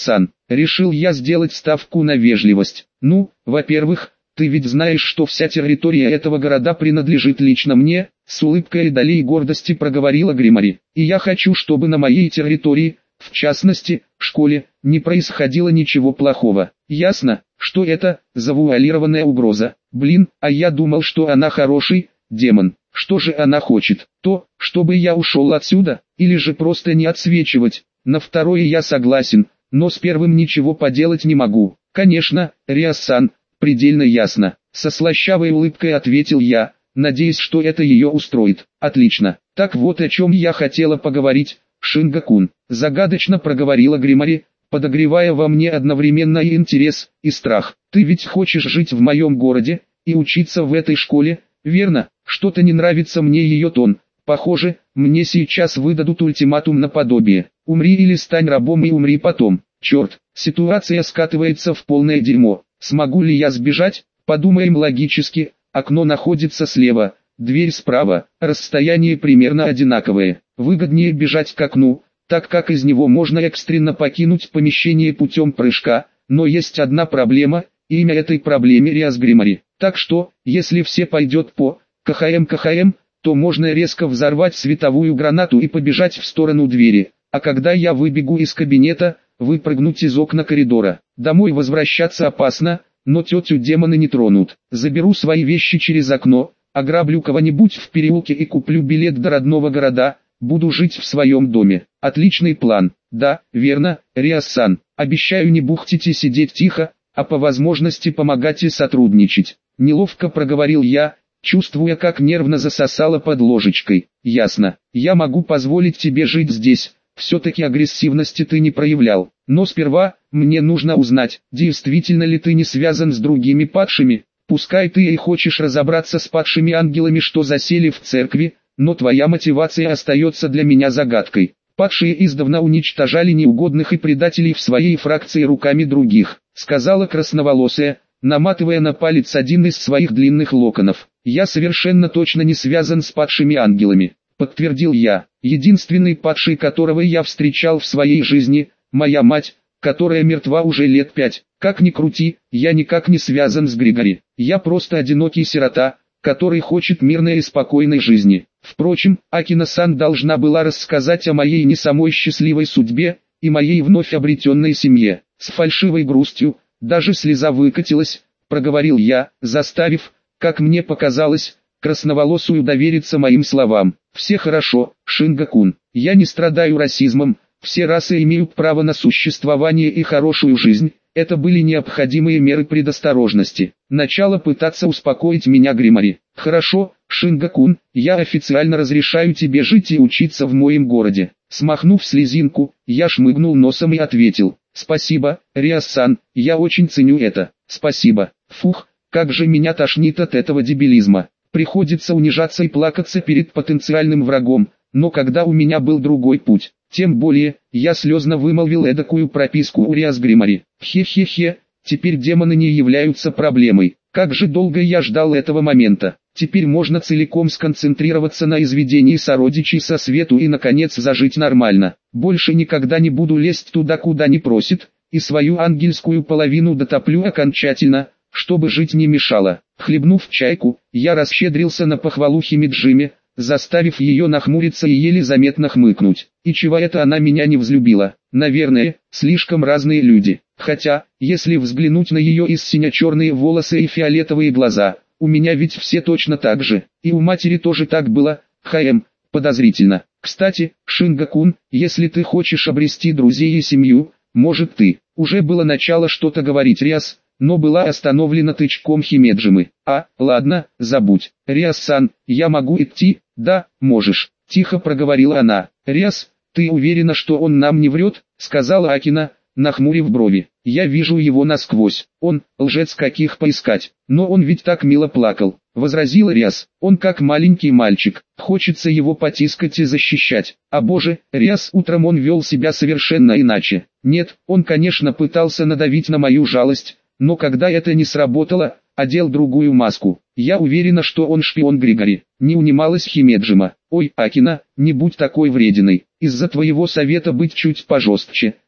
решил я сделать ставку на вежливость. Ну, во-первых, ты ведь знаешь, что вся территория этого города принадлежит лично мне, с улыбкой и долей гордости проговорила Гримари. И я хочу, чтобы на моей территории, в частности, в школе, не происходило ничего плохого. Ясно, что это завуалированная угроза. Блин, а я думал, что она хороший демон. Что же она хочет? То, чтобы я ушел отсюда, или же просто не отсвечивать? На второе я согласен, но с первым ничего поделать не могу. Конечно, Риас-сан, предельно ясно. Со слащавой улыбкой ответил я, надеясь, что это ее устроит. Отлично. Так вот о чем я хотела поговорить, Шинга-кун. Загадочно проговорила Гримари, подогревая во мне одновременно и интерес, и страх. Ты ведь хочешь жить в моем городе, и учиться в этой школе, верно? Что-то не нравится мне ее тон. Похоже, мне сейчас выдадут ультиматум наподобие. Умри или стань рабом и умри потом. Черт, ситуация скатывается в полное дерьмо. Смогу ли я сбежать? Подумаем логически. Окно находится слева, дверь справа, расстояние примерно одинаковое. Выгоднее бежать к окну, так как из него можно экстренно покинуть помещение путем прыжка. Но есть одна проблема, и имя этой проблеме Риас Гримари. Так что, если все пойдет по КХМ-КХМ, то можно резко взорвать световую гранату и побежать в сторону двери, а когда я выбегу из кабинета, выпрыгнуть из окна коридора. Домой возвращаться опасно, но тетю демоны не тронут. Заберу свои вещи через окно, ограблю кого-нибудь в переулке и куплю билет до родного города, буду жить в своем доме. Отличный план. Да, верно, Риас-сан. Обещаю не бухтить и сидеть тихо, а по возможности помогать и сотрудничать. Неловко проговорил я, чувствуя, как нервно засосало под ложечкой. Ясно, я могу позволить тебе жить здесь, все-таки агрессивности ты не проявлял. Но сперва, мне нужно узнать, действительно ли ты не связан с другими падшими. Пускай ты и хочешь разобраться с падшими ангелами, что засели в церкви, но твоя мотивация остается для меня загадкой. Падшие издавна уничтожали неугодных и предателей в своей фракции руками других, сказала красноволосая, наматывая на палец один из своих длинных локонов. «Я совершенно точно не связан с падшими ангелами», — подтвердил я. «Единственный падший, которого я встречал в своей жизни, моя мать, которая мертва уже лет пять. Как ни крути, я никак не связан с Григори. Я просто одинокий сирота, который хочет мирной и спокойной жизни. Впрочем, Акина-сан должна была рассказать о моей не самой счастливой судьбе и моей вновь обретенной семье». С фальшивой грустью, даже слеза выкатилась, проговорил я, заставив, как мне показалось, красноволосую довериться моим словам. «Все хорошо, Шинга-кун, я не страдаю расизмом, все расы имеют право на существование и хорошую жизнь, это были необходимые меры предосторожности». Начало пытаться успокоить меня Гримари. «Хорошо, Шинга-кун, я официально разрешаю тебе жить и учиться в моем городе». Смахнув слезинку, я шмыгнул носом и ответил: «Спасибо, Риас-сан, я очень ценю это, спасибо». Фух, как же меня тошнит от этого дебилизма. Приходится унижаться и плакаться перед потенциальным врагом, но когда у меня был другой путь, тем более, я слезно вымолвил эдакую прописку у Риас Гримари. Хе-хе-хе, теперь демоны не являются проблемой. Как же долго я ждал этого момента. Теперь можно целиком сконцентрироваться на изведении сородичей со свету и наконец зажить нормально. Больше никогда не буду лезть туда, куда не просит, и свою ангельскую половину дотоплю окончательно, чтобы жить не мешало. Хлебнув чайку, я расщедрился на похвалу Химиджиме, заставив ее нахмуриться и еле заметно хмыкнуть. И чего это она меня не взлюбила? Наверное, слишком разные люди. Хотя, если взглянуть на ее из сине-черные волосы и фиолетовые глаза, у меня ведь все точно так же, и у матери тоже так было. Хм, подозрительно. Кстати, Шинга-кун, если ты хочешь обрести друзей и семью, может ты. Уже было начало что-то говорить Риас, но была остановлена тычком Химеджимы. А, ладно, забудь. Риас-сан, я могу идти? Да, можешь. Тихо проговорила она. Риас, ты уверена, что он нам не врет? Сказала Акина, нахмурив брови. Я вижу его насквозь. Он, лжец каких поискать. Но он ведь так мило плакал. Возразила Риас. Он как маленький мальчик. Хочется его потискать и защищать. А боже, Риас, утром он вел себя совершенно иначе. Нет, он конечно пытался надавить на мою жалость, но когда это не сработало, одел другую маску. Я уверена, что он шпион Григори. Не унималась Химеджима. Ой, Акина, не будь такой врединой. Из-за твоего совета быть чуть пожестче.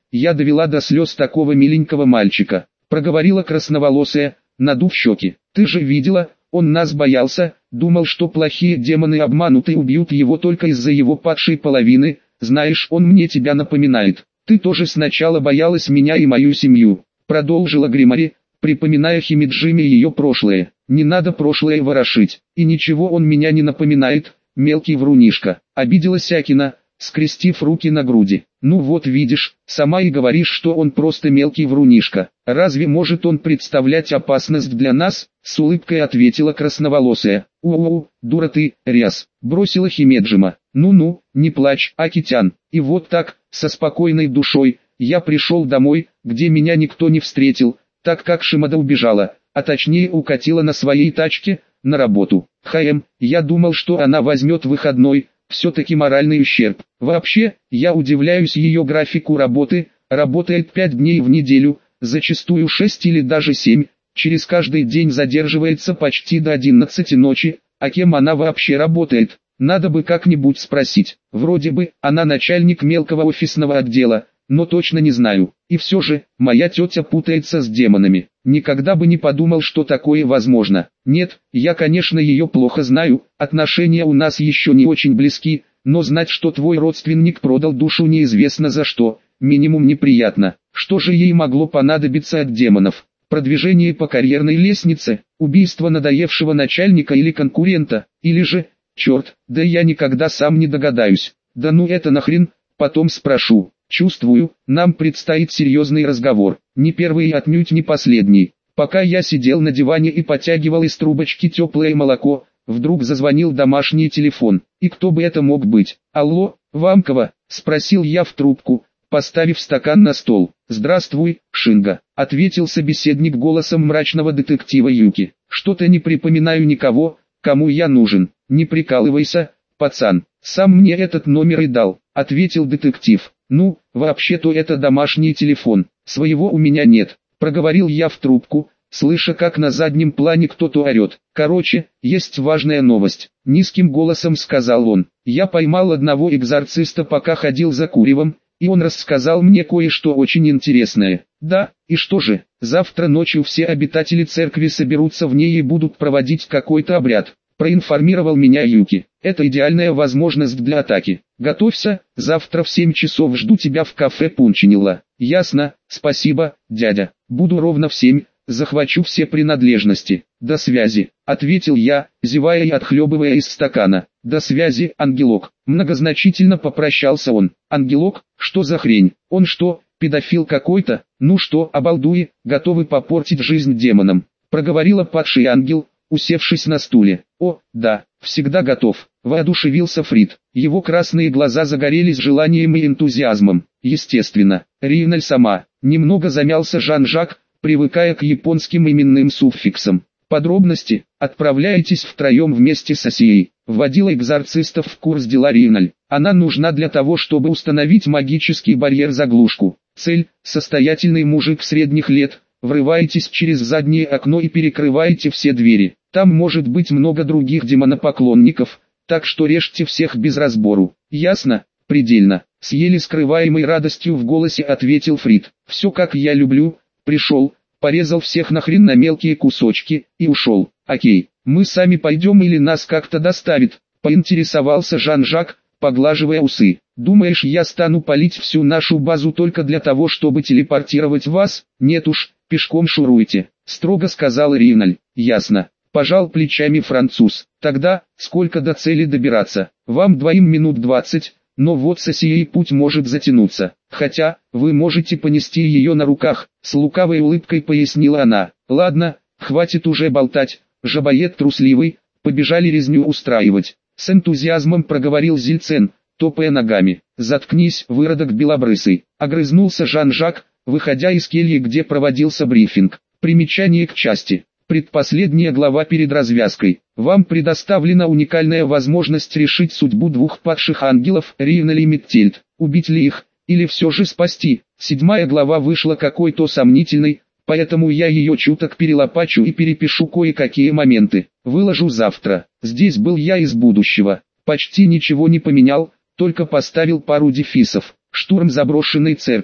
я довела до слез такого миленького мальчика, проговорила красноволосая, надув щеки. Ты же видела, он нас боялся, думал, что плохие демоны обманут и убьют его только из-за его падшей половины. Знаешь, он мне тебя напоминает. Ты тоже сначала боялась меня и мою семью, продолжила Гримари, припоминая Химиджиме ее прошлое. Не надо прошлое ворошить, и ничего он меня не напоминает, мелкий врунишка, обиделась Акина, скрестив руки на груди. Ну вот видишь, сама и говоришь, что он просто мелкий врунишка. Разве может он представлять опасность для нас? С улыбкой ответила красноволосая. У-у-у, дура ты, ряс, бросила Химеджима. Ну-ну, не плачь, Акитян. И вот так, со спокойной душой, я пришел домой, где меня никто не встретил, так как Шимада убежала, а точнее укатила на своей тачке, на работу. Хм, я думал, что она возьмет выходной, все-таки моральный ущерб. Вообще, я удивляюсь ее графику работы, работает пять дней в неделю, зачастую шесть или даже семь, через каждый день задерживается почти до одиннадцати ночи, а кем она вообще работает? Надо бы как-нибудь спросить. Вроде бы, она начальник мелкого офисного отдела, но точно не знаю. И все же, моя тетя путается с демонами. Никогда бы не подумал, что такое возможно. Нет, я, конечно, ее плохо знаю, отношения у нас еще не очень близки, но знать, что твой родственник продал душу неизвестно за что, минимум неприятно. Что же ей могло понадобиться от демонов? Продвижение по карьерной лестнице, убийство надоевшего начальника или конкурента, или же... Черт, да я никогда сам не догадаюсь. Да ну это нахрен, потом спрошу. Чувствую, нам предстоит серьезный разговор, не первый и отнюдь не последний. Пока я сидел на диване и потягивал из трубочки теплое молоко, вдруг зазвонил домашний телефон. И кто бы это мог быть? Алло, Вамкова, спросил я в трубку, поставив стакан на стол. Здравствуй, Шинга, ответил собеседник голосом мрачного детектива Юки. Что-то не припоминаю никого, кому я нужен. Не прикалывайся, пацан, сам мне этот номер и дал, ответил детектив. Ну, вообще-то это домашний телефон, своего у меня нет, проговорил я в трубку, слыша как на заднем плане кто-то орет. Короче, есть важная новость, низким голосом сказал он. Я поймал одного экзорциста, пока ходил за куревом, и он рассказал мне кое-что очень интересное. Да, и что же, завтра ночью все обитатели церкви соберутся в ней и будут проводить какой-то обряд. Проинформировал меня Юки. Это идеальная возможность для атаки. Готовься, завтра в семь часов жду тебя в кафе Пунчинилла. Ясно, спасибо, дядя. Буду ровно в семь, захвачу все принадлежности. До связи, ответил я, зевая и отхлебывая из стакана. До связи, ангелок. Многозначительно попрощался он. Ангелок, что за хрень? Он что, педофил какой-то? Ну что, обалдуи, готовы попортить жизнь демонам? Проговорила падший ангел, усевшись на стуле. «О, да, всегда готов», — воодушевился Фрид. Его красные глаза загорелись желанием и энтузиазмом. Естественно, Риналь сама. Немного замялся Жан-Жак, привыкая к японским именным суффиксам. Подробности: отправляйтесь втроем вместе с Асией. Вводила экзорцистов в курс дела Риналь. Она нужна для того, чтобы установить магический барьер-заглушку. Цель: состоятельный мужик средних лет. Врываетесь через заднее окно и перекрываете все двери. Там может быть много других демонопоклонников, так что режьте всех без разбору. Ясно? Предельно. С еле скрываемой радостью в голосе ответил Фрид. Все как я люблю. Пришел, порезал всех нахрен на мелкие кусочки и ушел. Окей, мы сами пойдем или нас как-то доставит? Поинтересовался Жан-Жак, поглаживая усы. Думаешь, я стану палить всю нашу базу только для того, чтобы телепортировать вас? Нет уж, пешком шуруйте, строго сказал Риналь. Ясно. Пожал плечами француз. Тогда, сколько до цели добираться? Вам двоим минут двадцать, но вот с Асией путь может затянуться. Хотя, вы можете понести ее на руках, с лукавой улыбкой пояснила она. Ладно, хватит уже болтать, жабоед трусливый, побежали резню устраивать. С энтузиазмом проговорил Зильцен, топая ногами. Заткнись, выродок белобрысый, огрызнулся Жан-Жак, выходя из кельи, где проводился брифинг. Примечание к части. Предпоследняя глава перед развязкой. Вам предоставлена уникальная возможность решить судьбу двух падших ангелов, Риналь и Меттельд. Убить ли их, или все же спасти? Седьмая глава вышла какой-то сомнительной, поэтому я ее чуток перелопачу и перепишу кое-какие моменты. Выложу завтра. Здесь был я из будущего. Почти ничего не поменял, только поставил пару дефисов. Штурм заброшенной церкви.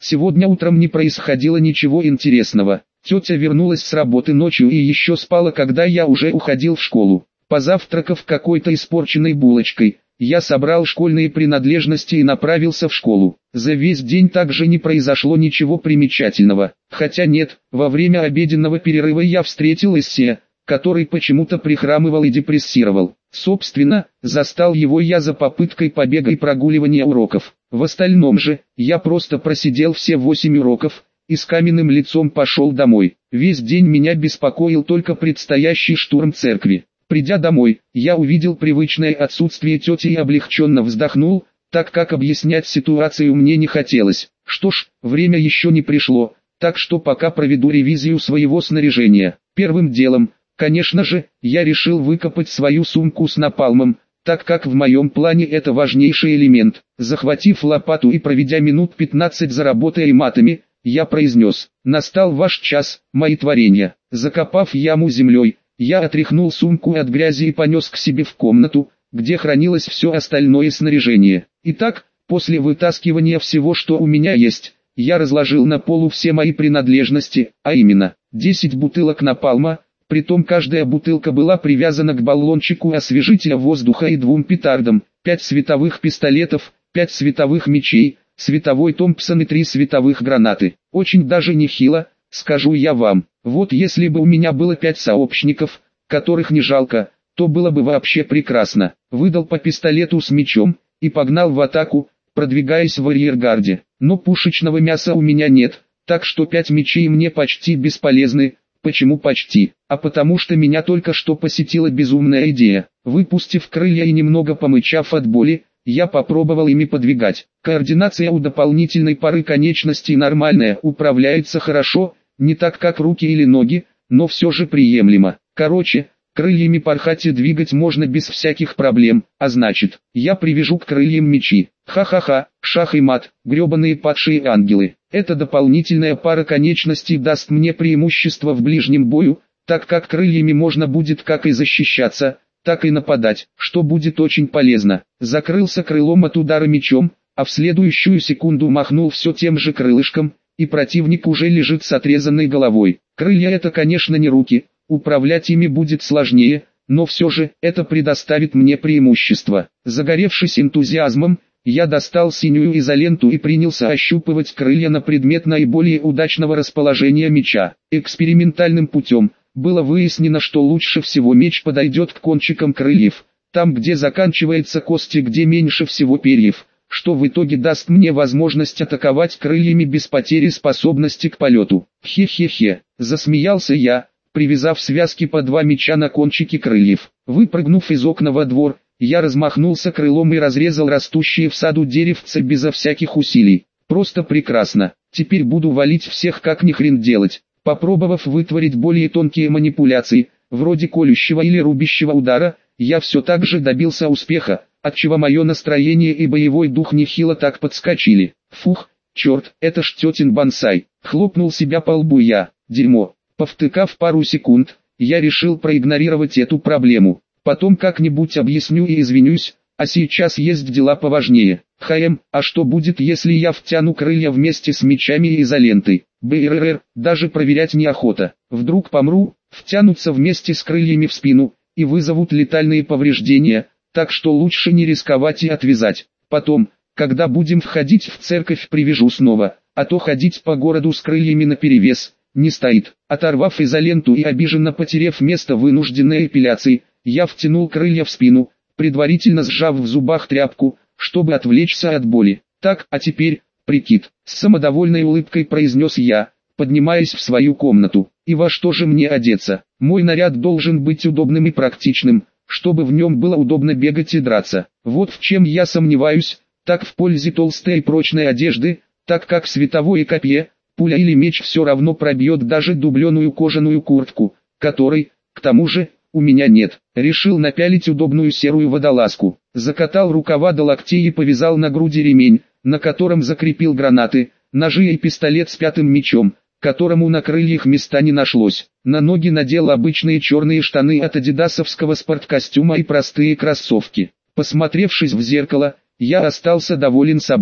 Сегодня утром не происходило ничего интересного. Тетя вернулась с работы ночью и еще спала, когда я уже уходил в школу. Позавтракав какой-то испорченной булочкой, я собрал школьные принадлежности и направился в школу. За весь день также не произошло ничего примечательного. Хотя нет, во время обеденного перерыва я встретил Эссе, который почему-то прихрамывал и депрессировал. Собственно, застал его я за попыткой побега и прогуливания уроков. В остальном же, я просто просидел все восемь уроков и с каменным лицом пошел домой. Весь день меня беспокоил только предстоящий штурм церкви. Придя домой, я увидел привычное отсутствие тети и облегченно вздохнул, так как объяснять ситуацию мне не хотелось. Что ж, время еще не пришло, так что пока проведу ревизию своего снаряжения. Первым делом, конечно же, я решил выкопать свою сумку с напалмом, так как в моем плане это важнейший элемент. Захватив лопату и проведя минут пятнадцать за работой и матами, я произнес: «Настал ваш час, мои творения». Закопав яму землей, я отряхнул сумку от грязи и понес к себе в комнату, где хранилось все остальное снаряжение. Итак, после вытаскивания всего, что у меня есть, я разложил на полу все мои принадлежности, а именно, десять бутылок напалма, притом каждая бутылка была привязана к баллончику освежителя воздуха и двум петардам, пять световых пистолетов, пять световых мечей, световой Томпсон и три световых гранаты. Очень даже нехило, скажу я вам. Вот если бы у меня было пять сообщников, которых не жалко, то было бы вообще прекрасно. Выдал по пистолету с мечом и погнал в атаку, продвигаясь в арьергарде. Но пушечного мяса у меня нет, так что пять мечей мне почти бесполезны. Почему почти? А потому что меня только что посетила безумная идея. Выпустив крылья и немного помычав от боли, я попробовал ими подвигать. Координация у дополнительной пары конечностей нормальная, управляется хорошо, не так как руки или ноги, но все же приемлемо. Короче, крыльями порхать и двигать можно без всяких проблем, а значит, я привяжу к крыльям мечи. Ха-ха-ха, шах и мат, гребаные падшие ангелы. Эта дополнительная пара конечностей даст мне преимущество в ближнем бою, так как крыльями можно будет как и защищаться, так и нападать, что будет очень полезно. Закрылся крылом от удара мечом, а в следующую секунду махнул все тем же крылышком, и противник уже лежит с отрезанной головой. Крылья — это, конечно, не руки, управлять ими будет сложнее, но все же это предоставит мне преимущество. Загоревшись энтузиазмом, я достал синюю изоленту и принялся ощупывать крылья на предмет наиболее удачного расположения меча. Экспериментальным путем было выяснено, что лучше всего меч подойдет к кончикам крыльев, там где заканчивается кость и где меньше всего перьев, что в итоге даст мне возможность атаковать крыльями без потери способности к полету. Хе-хе-хе, засмеялся я, привязав связки по два меча на кончики крыльев. Выпрыгнув из окна во двор, я размахнулся крылом и разрезал растущие в саду деревца безо всяких усилий. Просто прекрасно. Теперь буду валить всех как ни хрен делать. Попробовав вытворить более тонкие манипуляции, вроде колющего или рубящего удара, я все так же добился успеха, отчего мое настроение и боевой дух нехило так подскочили. Фух, черт, это ж тетин бонсай. Хлопнул себя по лбу я. Дерьмо. Повтыкав пару секунд, я решил проигнорировать эту проблему. Потом как-нибудь объясню и извинюсь, а сейчас есть дела поважнее. Хм, а что будет, если я втяну крылья вместе с мечами и изолентой? Бррр, даже проверять неохота. Вдруг помру, втянутся вместе с крыльями в спину, и вызовут летальные повреждения, так что лучше не рисковать и отвязать. Потом, когда будем входить в церковь, привяжу снова, а то ходить по городу с крыльями наперевес не стоит. Оторвав изоленту и обиженно потеряв место вынужденной эпиляции, я втянул крылья в спину, предварительно сжав в зубах тряпку, чтобы отвлечься от боли. Так, а теперь, прикид, с самодовольной улыбкой произнес я, поднимаясь в свою комнату. И во что же мне одеться? Мой наряд должен быть удобным и практичным, чтобы в нем было удобно бегать и драться. Вот в чем я сомневаюсь, так в пользе толстой и прочной одежды, так как световое копье, пуля или меч все равно пробьет даже дубленую кожаную куртку, которой, к тому же, у меня нет. Решил напялить удобную серую водолазку, закатал рукава до локтей и повязал на груди ремень, на котором закрепил гранаты, ножи и пистолет с пятым мечом, которому на крыльях места не нашлось. На ноги надел обычные черные штаны от адидасовского спорткостюма и простые кроссовки. Посмотревшись в зеркало, я остался доволен собой.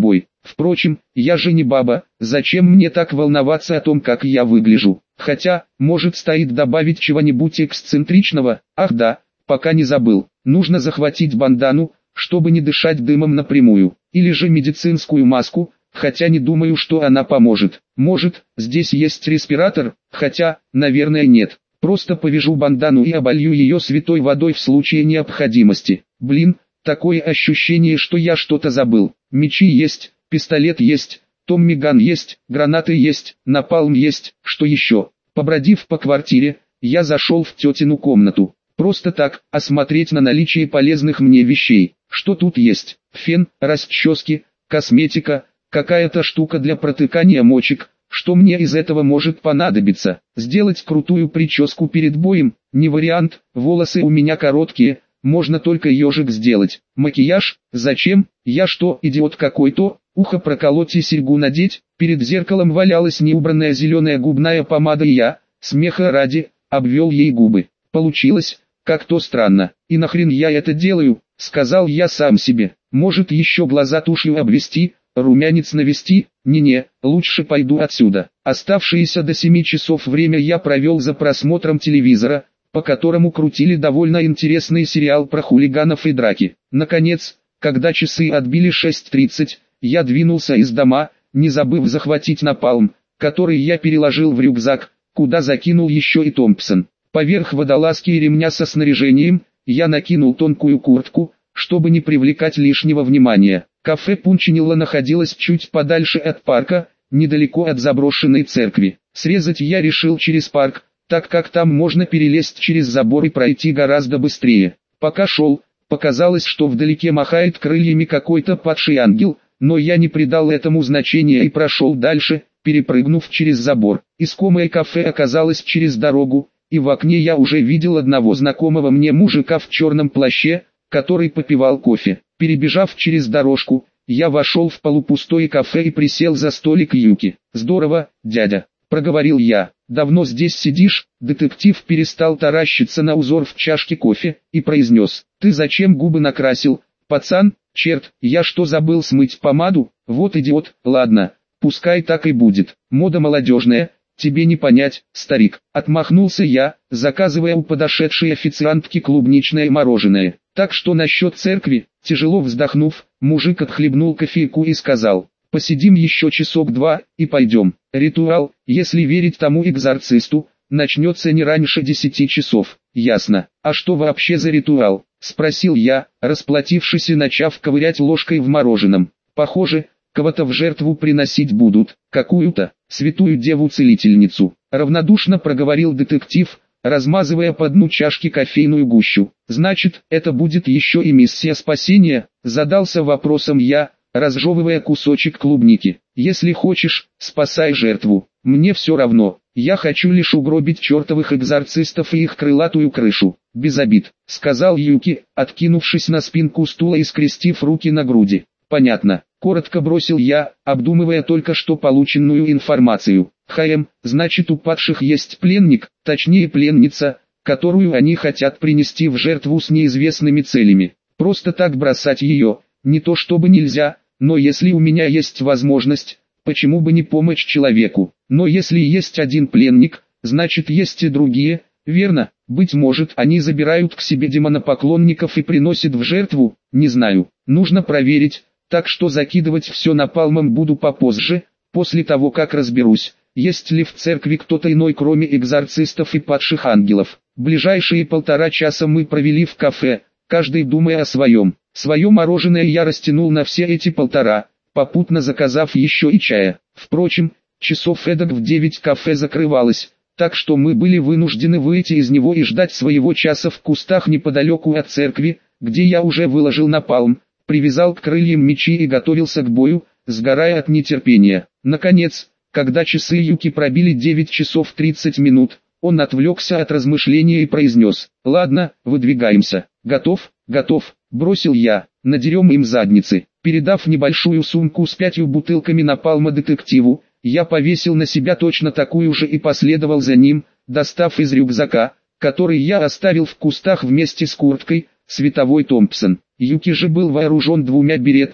Впрочем, я же не баба, зачем мне так волноваться о том, как я выгляжу? Хотя, может, стоит добавить чего-нибудь эксцентричного. Ах да, пока не забыл, нужно захватить бандану, чтобы не дышать дымом напрямую, или же медицинскую маску, хотя не думаю, что она поможет. Может, здесь есть респиратор, хотя, наверное, нет. Просто повяжу бандану и оболью ее святой водой в случае необходимости. Блин, такое ощущение, что я что-то забыл. Мечи есть, пистолет есть, томмиган есть, гранаты есть, напалм есть, что еще? Побродив по квартире, я зашел в тетину комнату. Просто так, осмотреть на наличие полезных мне вещей. Что тут есть? Фен, расчески, косметика, какая-то штука для протыкания мочек. Что мне из этого может понадобиться? Сделать крутую прическу перед боем? Не вариант, волосы у меня короткие, можно только ежик сделать. Макияж? Зачем? Я что, идиот какой-то? Ухо проколоть и серьгу надеть? Перед зеркалом валялась неубранная зеленая губная помада и я, смеха ради, обвел ей губы. Получилось, как-то странно. И нахрен я это делаю, сказал я сам себе. Может еще глаза тушью обвести, румянец навести? Не-не, лучше пойду отсюда. Оставшиеся до семи часов время я провел за просмотром телевизора, по которому крутили довольно интересный сериал про хулиганов и драки. Наконец, когда часы отбили шесть тридцать, я двинулся из дома, не забыв захватить напалм, который я переложил в рюкзак, куда закинул еще и Томпсон. Поверх водолазки и ремня со снаряжением, я накинул тонкую куртку, чтобы не привлекать лишнего внимания. Кафе Пунчинилла находилось чуть подальше от парка, недалеко от заброшенной церкви. Срезать я решил через парк, так как там можно перелезть через забор и пройти гораздо быстрее. Пока шел, показалось, что вдалеке махает крыльями какой-то падший ангел, но я не придал этому значения и прошел дальше, перепрыгнув через забор. Искомое кафе оказалось через дорогу, и в окне я уже видел одного знакомого мне мужика в черном плаще, который попивал кофе. Перебежав через дорожку, я вошел в полупустое кафе и присел за столик Юки. «Здорово, дядя», — проговорил я. «Давно здесь сидишь?» Детектив перестал таращиться на узор в чашке кофе и произнес: «Ты зачем губы накрасил, пацан? Черт, я что, забыл смыть помаду? Вот идиот. Ладно, пускай так и будет. Мода молодежная, тебе не понять, старик». Отмахнулся я, заказывая у подошедшей официантки клубничное мороженое. «Так что насчет церкви?» Тяжело вздохнув, мужик отхлебнул кофейку и сказал: «Посидим еще часок-два, и пойдем». Ритуал, если верить тому экзорцисту, начнется не раньше десяти часов. «Ясно. А что вообще за ритуал?» — спросил я, расплатившись и начав ковырять ложкой в мороженом. «Похоже, кого-то в жертву приносить будут, какую-то святую деву-целительницу», — равнодушно проговорил детектив, размазывая по дну чашки кофейную гущу. «Значит, это будет еще и миссия спасения?» — задался вопросом я, разжевывая кусочек клубники. «Если хочешь, спасай жертву. Мне все равно. Я хочу лишь угробить чертовых экзорцистов и их крылатую крышу. Без обид», — сказал Юки, откинувшись на спинку стула и скрестив руки на груди. «Понятно», — коротко бросил я, обдумывая только что полученную информацию. «Хм, значит, у падших есть пленник, точнее пленница, которую они хотят принести в жертву с неизвестными целями. Просто так бросать ее, не то чтобы нельзя, но если у меня есть возможность, почему бы не помочь человеку? Но если есть один пленник, значит есть и другие, верно? Быть может, они забирают к себе демонопоклонников и приносят в жертву, не знаю, нужно проверить, так что закидывать все напалмом буду попозже, после того как разберусь, есть ли в церкви кто-то иной кроме экзорцистов и падших ангелов». Ближайшие полтора часа мы провели в кафе, каждый думая о своем. Свое мороженое я растянул на все эти полтора, попутно заказав еще и чая. Впрочем, часов эдак в девять кафе закрывалось, так что мы были вынуждены выйти из него и ждать своего часа в кустах неподалеку от церкви, где я уже выложил напалм, привязал к крыльям мечи и готовился к бою, сгорая от нетерпения. Наконец, когда часы Юки пробили девять часов тридцать минут, он отвлекся от размышления и произнес: «Ладно, выдвигаемся». «Готов, готов», — бросил я, «надерем им задницы». Передав небольшую сумку с пятью бутылками напалма детективу, я повесил на себя точно такую же и последовал за ним, достав из рюкзака, который я оставил в кустах вместе с курткой, световой Томпсон. Юки же был вооружен двумя береттами,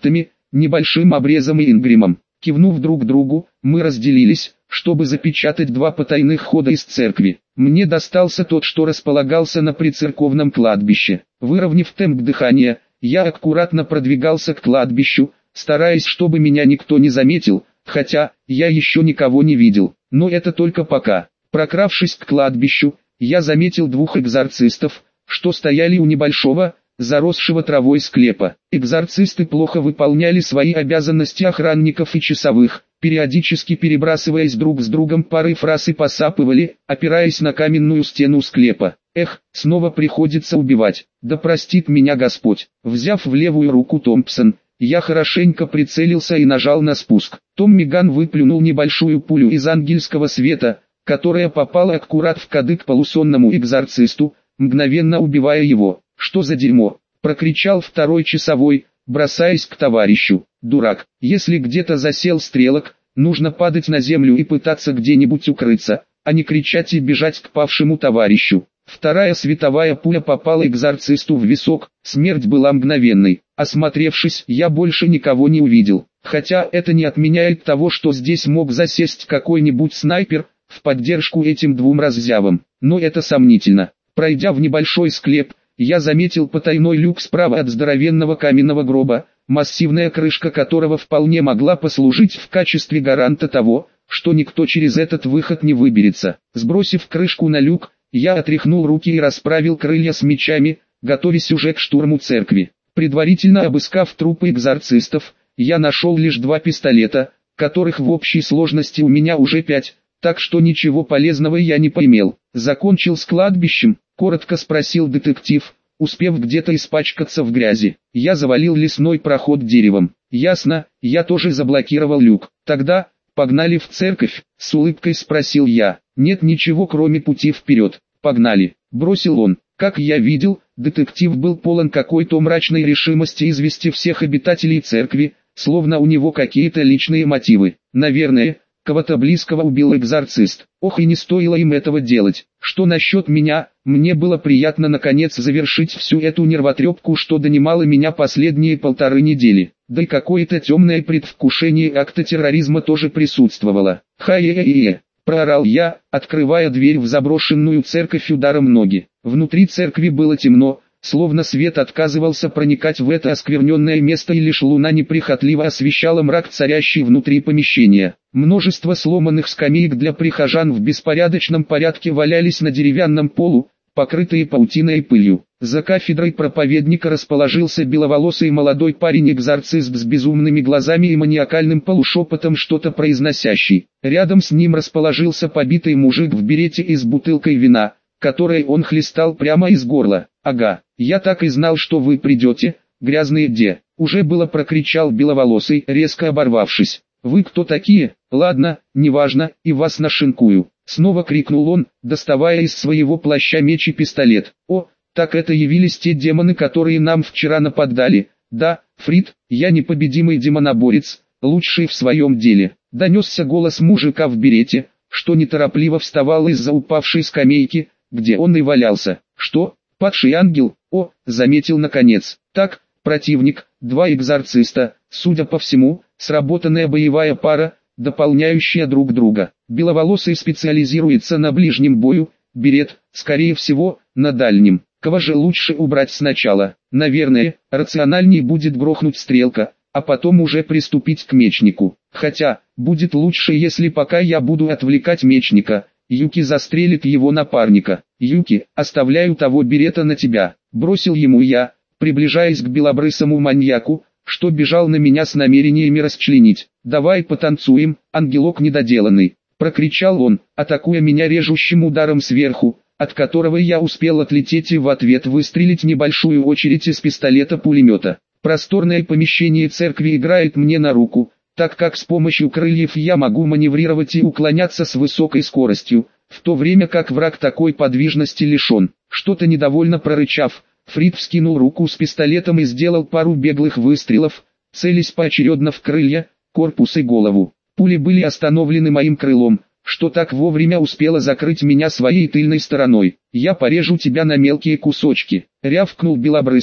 небольшим обрезом и ингримом. Кивнув друг другу, мы разделились, чтобы запечатать два потайных хода из церкви. Мне достался тот, что располагался на прицерковном кладбище. Выровняв темп дыхания, я аккуратно продвигался к кладбищу, стараясь, чтобы меня никто не заметил, хотя я еще никого не видел. Но это только пока. Прокравшись к кладбищу, я заметил двух экзорцистов, что стояли у небольшого, заросшего травой склепа. Экзорцисты плохо выполняли свои обязанности охранников и часовых, периодически перебрасываясь друг с другом парой фраз и посапывали, опираясь на каменную стену склепа. Эх, снова приходится убивать, да простит меня Господь. Взяв в левую руку Томпсон, я хорошенько прицелился и нажал на спуск. Томми Ган выплюнул небольшую пулю из ангельского света, которая попала аккурат в кадык полусонному экзорцисту, мгновенно убивая его. «Что за дерьмо?» – прокричал второй часовой, бросаясь к товарищу. «Дурак, если где-то засел стрелок, нужно падать на землю и пытаться где-нибудь укрыться, а не кричать и бежать к павшему товарищу». Вторая световая пуля попала экзорцисту в висок, смерть была мгновенной. Осмотревшись, я больше никого не увидел. Хотя это не отменяет того, что здесь мог засесть какой-нибудь снайпер, в поддержку этим двум раззявам. Но это сомнительно. Пройдя в небольшой склеп, я заметил потайной люк справа от здоровенного каменного гроба, массивная крышка которого вполне могла послужить в качестве гаранта того, что никто через этот выход не выберется. Сбросив крышку на люк, я отряхнул руки и расправил крылья с мечами, готовясь уже к штурму церкви. Предварительно обыскав трупы экзорцистов, я нашел лишь два пистолета, которых в общей сложности у меня уже пять, так что ничего полезного я не поимел. «Закончил с кладбищем?» — коротко спросил детектив, успев где-то испачкаться в грязи. Я завалил лесной проход деревом. «Ясно, я тоже заблокировал люк. Тогда, погнали в церковь?» — с улыбкой спросил я. «Нет ничего кроме пути вперед. Погнали», — бросил он. Как я видел, детектив был полон какой-то мрачной решимости извести всех обитателей церкви, словно у него какие-то личные мотивы. Наверное, кого-то близкого убил экзорцист. Ох, и не стоило им этого делать. Что насчет меня? Мне было приятно наконец завершить всю эту нервотрепку, что донимало меня последние полторы недели. Да и какое-то темное предвкушение акта терроризма тоже присутствовало. «Ха-е-е-е!» — проорал я, открывая дверь в заброшенную церковь ударом ноги. Внутри церкви было темно, словно свет отказывался проникать в это оскверненное место, и лишь луна неприхотливо освещала мрак, царящий внутри помещения. Множество сломанных скамеек для прихожан в беспорядочном порядке валялись на деревянном полу, покрытые паутиной и пылью. За кафедрой проповедника расположился беловолосый молодой парень-экзорцист с безумными глазами и маниакальным полушепотом что-то произносящий. Рядом с ним расположился побитый мужик в берете и с бутылкой вина, которой он хлестал прямо из горла. «Ага, я так и знал, что вы придете, грязные де!» Уже было прокричал беловолосый, резко оборвавшись. «Вы кто такие? Ладно, неважно, и вас нашинкую!» Снова крикнул он, доставая из своего плаща меч и пистолет. «О, так это явились те демоны, которые нам вчера нападали. Да, Фрид, я непобедимый демоноборец, лучший в своем деле». Донесся голос мужика в берете, что неторопливо вставал из-за упавшей скамейки, где он и валялся. «Что? Падший ангел? О, заметил наконец. Так, противник, два экзорциста, судя по всему, сработанная боевая пара, дополняющая друг друга. Беловолосый специализируется на ближнем бою, берет, скорее всего, на дальнем. Кого же лучше убрать сначала? Наверное, рациональней будет грохнуть стрелка, а потом уже приступить к мечнику. Хотя, будет лучше, если пока я буду отвлекать мечника, Юки застрелит его напарника. «Юки, оставляю того берета на тебя», — бросил ему я, приближаясь к белобрысому маньяку, что бежал на меня с намерениями расчленить. «Давай потанцуем, ангелок недоделанный», — прокричал он, атакуя меня режущим ударом сверху, от которого я успел отлететь и в ответ выстрелить небольшую очередь из пистолета-пулемета. Просторное помещение церкви играет мне на руку, так как с помощью крыльев я могу маневрировать и уклоняться с высокой скоростью, в то время как враг такой подвижности лишен. Что-то недовольно прорычав, Фрид вскинул руку с пистолетом и сделал пару беглых выстрелов, целясь поочередно в крылья, корпус и голову. Пули были остановлены моим крылом, что так вовремя успело закрыть меня своей тыльной стороной. «Я порежу тебя на мелкие кусочки», — рявкнул белобрысый,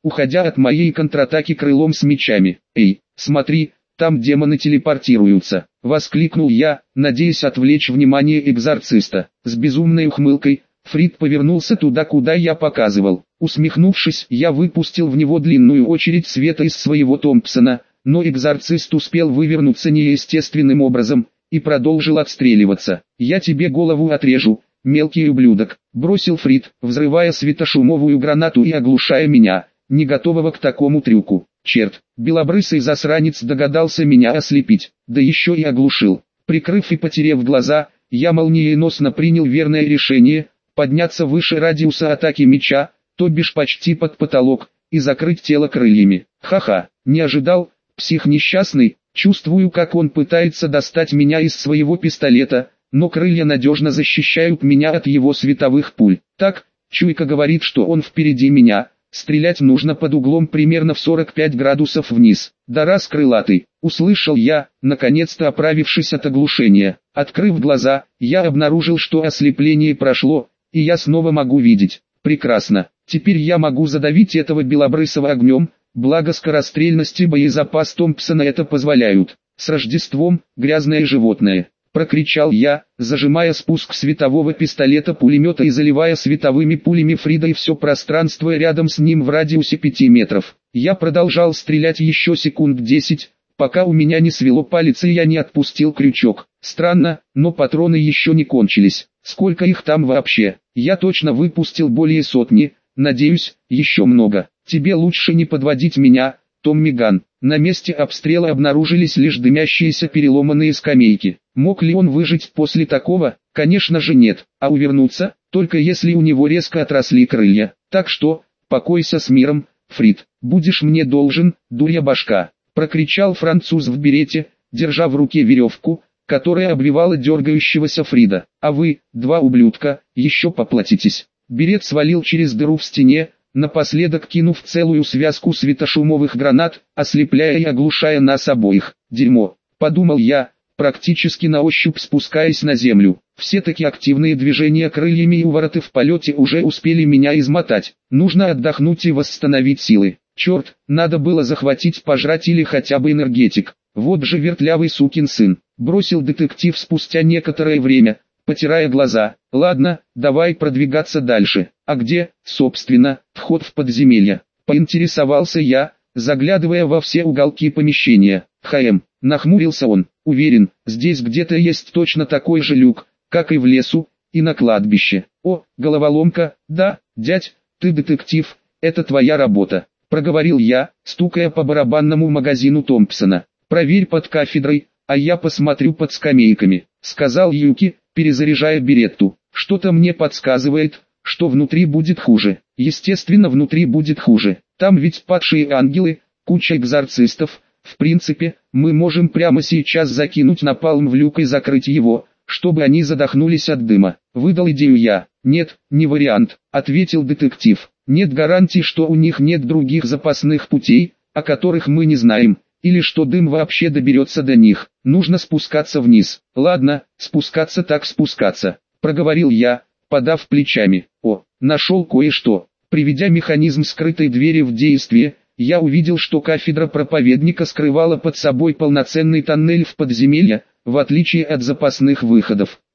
уходя от моей контратаки крылом с мечами. «Эй, смотри, там демоны телепортируются!» — воскликнул я, надеясь отвлечь внимание экзорциста. С безумной ухмылкой Фрид повернулся туда, куда я показывал. Усмехнувшись, я выпустил в него длинную очередь света из своего Томпсона, но экзорцист успел вывернуться неестественным образом и продолжил отстреливаться. «Я тебе голову отрежу, мелкий ублюдок», — бросил Фрид, взрывая светошумовую гранату и оглушая меня, не готового к такому трюку. Черт, белобрысый засранец догадался меня ослепить, да еще и оглушил. Прикрыв и потерев глаза, я молниеносно принял верное решение — подняться выше радиуса атаки меча, то бишь почти под потолок, и закрыть тело крыльями. Ха-ха, не ожидал, псих несчастный, чувствую, как он пытается достать меня из своего пистолета, но крылья надежно защищают меня от его световых пуль. Так, чуйка говорит, что он впереди меня, стрелять нужно под углом примерно в сорок пять градусов вниз. Да раз крылатый, услышал я, наконец-то оправившись от оглушения. Открыв глаза, я обнаружил, что ослепление прошло, и я снова могу видеть. Прекрасно. Теперь я могу задавить этого белобрысого огнем, благо скорострельность и боезапас Томпсона это позволяют. С Рождеством, грязное животное! Прокричал я, зажимая спуск светового пистолета-пулемета и заливая световыми пулями Фрида и все пространство рядом с ним в радиусе пяти метров. Я продолжал стрелять еще секунд десять, пока у меня не свело палец и я не отпустил крючок. Странно, но патроны еще не кончились. Сколько их там вообще? Я точно выпустил более сотни, надеюсь, еще много. Тебе лучше не подводить меня, Томми Ган. На месте обстрела обнаружились лишь дымящиеся переломанные скамейки. Мог ли он выжить после такого? Конечно же нет. А увернуться, только если у него резко отросли крылья. Так что, покойся с миром, Фрид. Будешь мне должен, дурья башка. Прокричал француз в берете, держа в руке веревку, которая обвивала дергающегося Фрида. А вы, два ублюдка, еще поплатитесь. Берет свалил через дыру в стене, напоследок кинув целую связку светошумовых гранат, ослепляя и оглушая нас обоих. Дерьмо, подумал я, практически на ощупь спускаясь на землю. Все-таки активные движения крыльями и увороты в полете уже успели меня измотать. Нужно отдохнуть и восстановить силы. Черт, надо было захватить пожрать или хотя бы энергетик. Вот же вертлявый сукин сын, бросил детектив спустя некоторое время, потирая глаза. Ладно, давай продвигаться дальше. А где, собственно, вход в подземелье? Поинтересовался я, заглядывая во все уголки помещения. Хм, нахмурился он. Уверен, здесь где-то есть точно такой же люк, как и в лесу, и на кладбище. О, головоломка, да, дядь, ты детектив, это твоя работа. Проговорил я, стукая по барабанному магазину Томпсона. «Проверь под кафедрой, а я посмотрю под скамейками», — сказал Юки, перезаряжая беретту. «Что-то мне подсказывает, что внутри будет хуже. Естественно, внутри будет хуже. Там ведь падшие ангелы, куча экзорцистов. В принципе, мы можем прямо сейчас закинуть напалм в люк и закрыть его, чтобы они задохнулись от дыма». Выдал идею я. «Нет, не вариант», — ответил детектив. «Нет гарантий, что у них нет других запасных путей, о которых мы не знаем, или что дым вообще доберется до них. Нужно спускаться вниз». «Ладно, спускаться так спускаться», — проговорил я, подав плечами. «О, нашел кое-что». Приведя механизм скрытой двери в действие, я увидел, что кафедра проповедника скрывала под собой полноценный тоннель в подземелье, в отличие от запасных выходов.